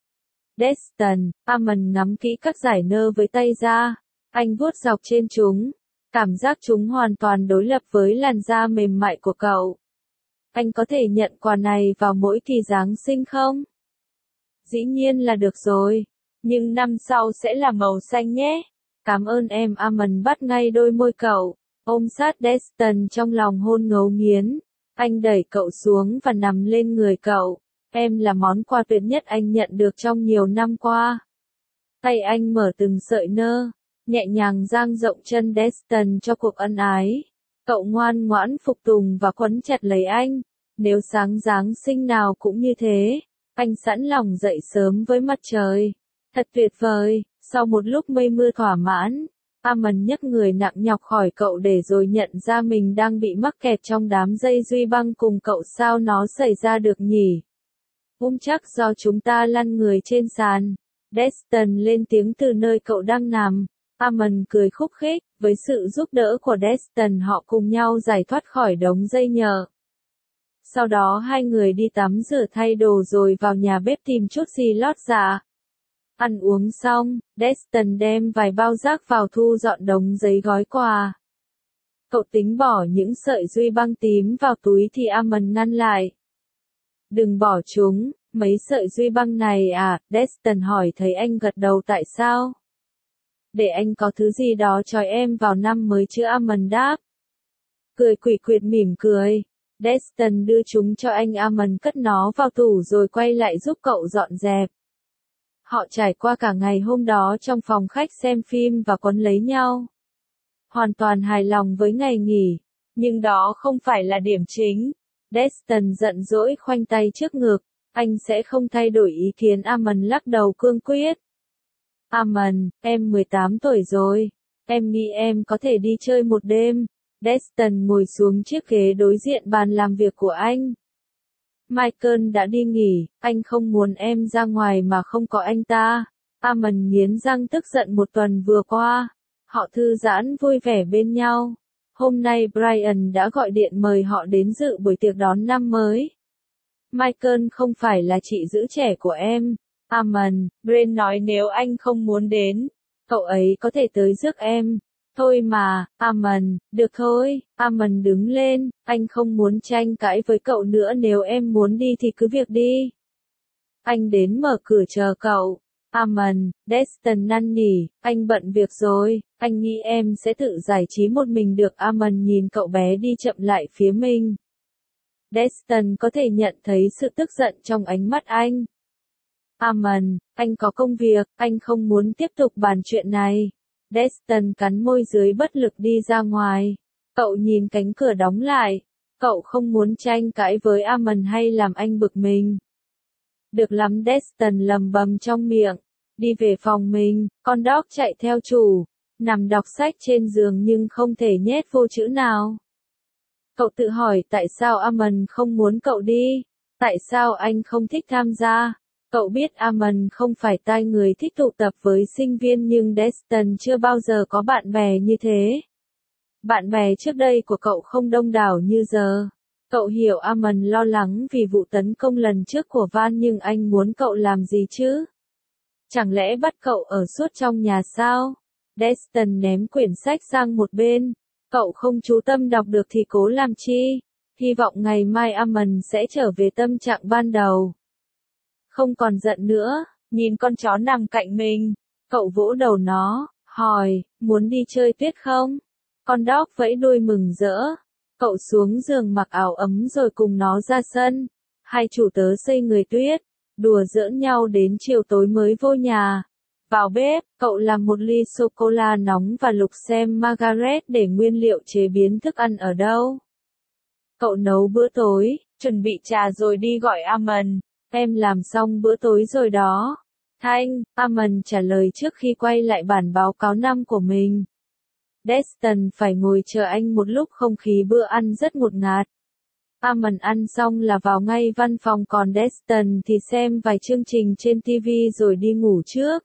S1: Destin, Amon ngắm kỹ các dải nơ với tay ra. Anh vuốt dọc trên chúng. Cảm giác chúng hoàn toàn đối lập với làn da mềm mại của cậu. Anh có thể nhận quà này vào mỗi kỳ Giáng sinh không? Dĩ nhiên là được rồi. Nhưng năm sau sẽ là màu xanh nhé. Cảm ơn em. Amon bắt ngay đôi môi cậu. Ôm sát Destin trong lòng hôn ngấu nghiến. Anh đẩy cậu xuống và nằm lên người cậu. Em là món quà tuyệt nhất anh nhận được trong nhiều năm qua. Tay anh mở từng sợi nơ. Nhẹ nhàng dang rộng chân Destin cho cuộc ân ái. Cậu ngoan ngoãn phục tùng và quấn chặt lấy anh. Nếu sáng Giáng sinh nào cũng như thế, anh sẵn lòng dậy sớm với mặt trời. Thật tuyệt vời. Sau một lúc mây mưa thỏa mãn, Amon nhấc người nặng nhọc khỏi cậu để rồi nhận ra mình đang bị mắc kẹt trong đám dây duy băng cùng cậu. Sao nó xảy ra được nhỉ? Ôm chắc do chúng ta lăn người trên sàn. Destin lên tiếng từ nơi cậu đang nằm. Amon cười khúc khích. Với sự giúp đỡ của Destin họ cùng nhau giải thoát khỏi đống dây nhợ. Sau đó hai người đi tắm rửa thay đồ rồi vào nhà bếp tìm chút gì lót dạ. Ăn uống xong, Destin đem vài bao rác vào thu dọn đống giấy gói quà. Cậu tính bỏ những sợi duy băng tím vào túi thì Amon ngăn lại. Đừng bỏ chúng, mấy sợi duy băng này à? Destin hỏi thấy anh gật đầu. Tại sao? để anh có thứ gì đó chói em vào năm mới chứ, Amon đáp. Cười quỷ quyệt mỉm cười. Destin đưa chúng cho anh. Amon cất nó vào tủ rồi quay lại giúp cậu dọn dẹp. Họ trải qua cả ngày hôm đó trong phòng khách xem phim và quấn lấy nhau. Hoàn toàn hài lòng với ngày nghỉ. Nhưng đó không phải là điểm chính. Destin giận dỗi khoanh tay trước ngực. Anh sẽ không thay đổi ý kiến. Amon lắc đầu cương quyết. Amon, em mười tám tuổi rồi. Em nghĩ em có thể đi chơi một đêm. Destin ngồi xuống chiếc ghế đối diện bàn làm việc của anh. Michael đã đi nghỉ, anh không muốn em ra ngoài mà không có anh ta. Amon nghiến răng tức giận. Một tuần vừa qua, họ thư giãn vui vẻ bên nhau. Hôm nay Brian đã gọi điện mời họ đến dự buổi tiệc đón năm mới. Michael không phải là chị giữ trẻ của em. Amon, Brian nói nếu anh không muốn đến, cậu ấy có thể tới rước em. Thôi mà, Amon, được thôi. Amon đứng lên, anh không muốn tranh cãi với cậu nữa, nếu em muốn đi thì cứ việc đi. Anh đến mở cửa chờ cậu. Amon, Destin năn nỉ, anh bận việc rồi, anh nghĩ em sẽ tự giải trí một mình được. Amon nhìn cậu bé đi chậm lại phía mình. Destin có thể nhận thấy sự tức giận trong ánh mắt anh. Amon, anh có công việc, anh không muốn tiếp tục bàn chuyện này. Destin cắn môi dưới bất lực đi ra ngoài. Cậu nhìn cánh cửa đóng lại. Cậu không muốn tranh cãi với Amon hay làm anh bực mình. Được lắm, Destin lầm bầm trong miệng. Đi về phòng mình, con dog chạy theo chủ. Nằm đọc sách trên giường nhưng không thể nhét vô chữ nào. Cậu tự hỏi tại sao Amon không muốn cậu đi. Tại sao anh không thích tham gia. Cậu biết Amon không phải tai người thích tụ tập với sinh viên, nhưng Destin chưa bao giờ có bạn bè như thế. Bạn bè trước đây của cậu không đông đảo như giờ. Cậu hiểu Amon lo lắng vì vụ tấn công lần trước của Van, nhưng anh muốn cậu làm gì chứ? Chẳng lẽ bắt cậu ở suốt trong nhà sao? Destin ném quyển sách sang một bên. Cậu không chú tâm đọc được thì cố làm chi? Hy vọng ngày mai Amon sẽ trở về tâm trạng ban đầu. Không còn giận nữa, nhìn con chó nằm cạnh mình. Cậu vỗ đầu nó, hỏi, muốn đi chơi tuyết không? Con dog vẫy đuôi mừng rỡ. Cậu xuống giường mặc áo ấm rồi cùng nó ra sân. Hai chủ tớ xây người tuyết, đùa giỡn nhau đến chiều tối mới vô nhà. Vào bếp, cậu làm một ly sô-cô-la nóng và lục xem Margaret để nguyên liệu chế biến thức ăn ở đâu. Cậu nấu bữa tối, chuẩn bị trà rồi đi gọi Amon. Em làm xong bữa tối rồi đó. Thanh, Amon trả lời trước khi quay lại bản báo cáo năm của mình. Destin phải ngồi chờ anh một lúc, không khí bữa ăn rất ngột ngạt. Amon ăn xong là vào ngay văn phòng, còn Destin thì xem vài chương trình trên ti vi rồi đi ngủ trước.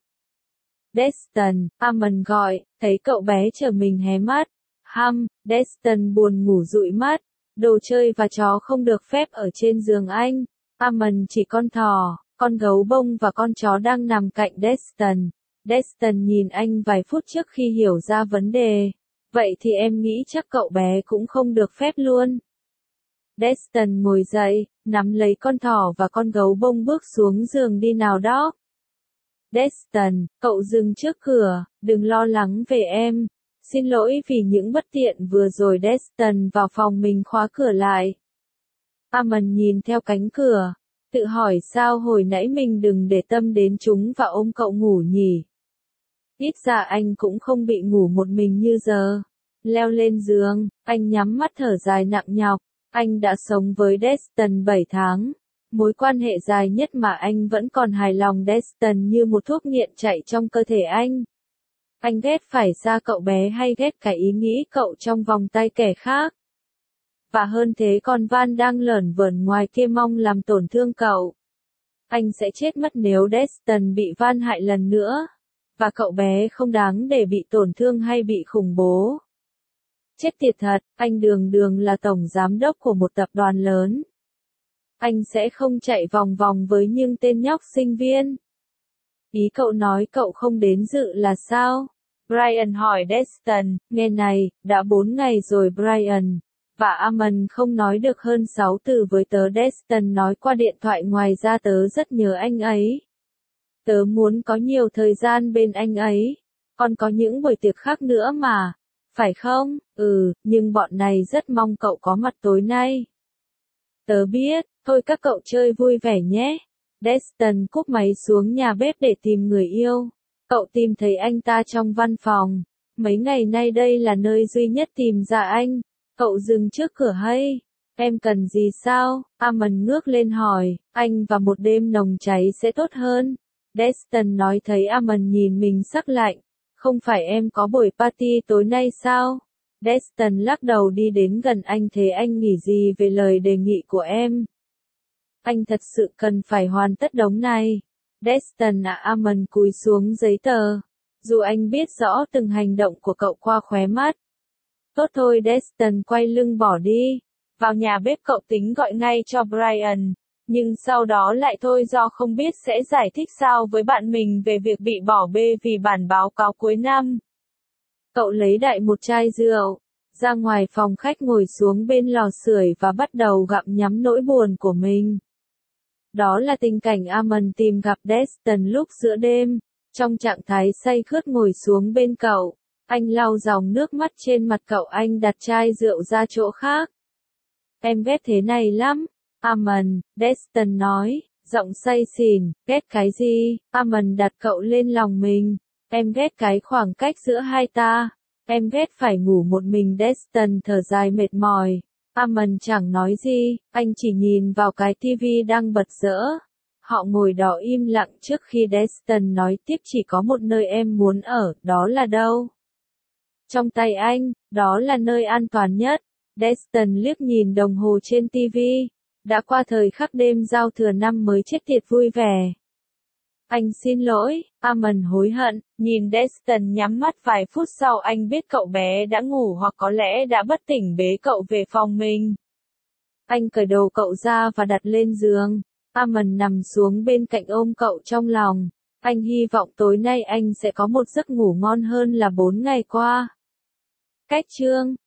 S1: Destin, Amon gọi, thấy cậu bé chờ mình hé mắt. Hăm, Destin buồn ngủ dụi mắt. Đồ chơi và chó không được phép ở trên giường anh. Amon chỉ con thỏ, con gấu bông và con chó đang nằm cạnh Destin. Destin nhìn anh vài phút trước khi hiểu ra vấn đề. Vậy thì em nghĩ chắc cậu bé cũng không được phép luôn. Destin ngồi dậy, nắm lấy con thỏ và con gấu bông bước xuống giường. Đi nào đó. Destin, cậu dừng trước cửa, đừng lo lắng về em. Xin lỗi vì những bất tiện vừa rồi. Destin vào phòng mình khóa cửa lại. Amon nhìn theo cánh cửa, tự hỏi sao hồi nãy mình đừng để tâm đến chúng và ôm cậu ngủ nhỉ. Ít ra anh cũng không bị ngủ một mình như giờ. Leo lên giường, anh nhắm mắt thở dài nặng nhọc. Anh đã sống với Destin bảy tháng. Mối quan hệ dài nhất mà anh vẫn còn hài lòng. Destin như một thuốc nghiện chạy trong cơ thể anh. Anh ghét phải xa cậu bé hay ghét cái ý nghĩ cậu trong vòng tay kẻ khác. Và hơn thế, con Van đang lởn vởn ngoài kia mong làm tổn thương cậu. Anh sẽ chết mất nếu Destin bị Van hại lần nữa. Và cậu bé không đáng để bị tổn thương hay bị khủng bố. Chết tiệt thật, anh đường đường là tổng giám đốc của một tập đoàn lớn. Anh sẽ không chạy vòng vòng với những tên nhóc sinh viên. Ý cậu nói cậu không đến dự là sao? Brian hỏi Destin. Nghe này, đã bốn ngày rồi Brian. Và Amon không nói được hơn sáu từ với tớ. Destin nói qua điện thoại. Ngoài ra tớ rất nhớ anh ấy. Tớ muốn có nhiều thời gian bên anh ấy. Còn có những buổi tiệc khác nữa mà, phải không? Ừ, nhưng bọn này rất mong cậu có mặt tối nay. Tớ biết, thôi các cậu chơi vui vẻ nhé. Destin cúp máy xuống nhà bếp để tìm người yêu. Cậu tìm thấy anh ta trong văn phòng. Mấy ngày nay đây là nơi duy nhất tìm ra anh. Cậu dừng trước cửa hay? Em cần gì sao? Amon ngước lên hỏi, anh và một đêm nồng cháy sẽ tốt hơn. Destin nói thấy Amon nhìn mình sắc lạnh. Không phải em có buổi party tối nay sao? Destin lắc đầu đi đến gần anh thế anh nghĩ gì về lời đề nghị của em? Anh thật sự cần phải hoàn tất đống này. Destin à Amon cúi xuống giấy tờ. Dù anh biết rõ từng hành động của cậu qua khóe mắt. Tốt thôi Destin quay lưng bỏ đi. Vào nhà bếp cậu tính gọi ngay cho Brian. Nhưng sau đó lại thôi do không biết sẽ giải thích sao với bạn mình về việc bị bỏ bê vì bản báo cáo cuối năm. Cậu lấy đại một chai rượu, ra ngoài phòng khách ngồi xuống bên lò sưởi và bắt đầu gặm nhấm nỗi buồn của mình. Đó là tình cảnh Amon tìm gặp Destin lúc giữa đêm, trong trạng thái say khướt ngồi xuống bên cậu. Anh lau dòng nước mắt trên mặt cậu anh đặt chai rượu ra chỗ khác. Em ghét thế này lắm. Amon, Destin nói, giọng say xỉn, ghét cái gì? Amon đặt cậu lên lòng mình. Em ghét cái khoảng cách giữa hai ta. Em ghét phải ngủ một mình. Destin thở dài mệt mỏi. Amon chẳng nói gì, anh chỉ nhìn vào cái tivi đang bật rỡ. Họ ngồi đó im lặng trước khi Destin nói tiếp chỉ có một nơi em muốn ở, đó là đâu? Trong tay anh, đó là nơi an toàn nhất. Destin liếc nhìn đồng hồ trên tivi. Đã qua thời khắc đêm giao thừa năm mới chết tiệt vui vẻ. Anh xin lỗi, Amon hối hận, nhìn Destin nhắm mắt vài phút sau anh biết cậu bé đã ngủ hoặc có lẽ đã bất tỉnh bế cậu về phòng mình. Anh cởi đồ cậu ra và đặt lên giường. Amon nằm xuống bên cạnh ôm cậu trong lòng. Anh hy vọng tối nay anh sẽ có một giấc ngủ ngon hơn là bốn ngày qua. Cách chương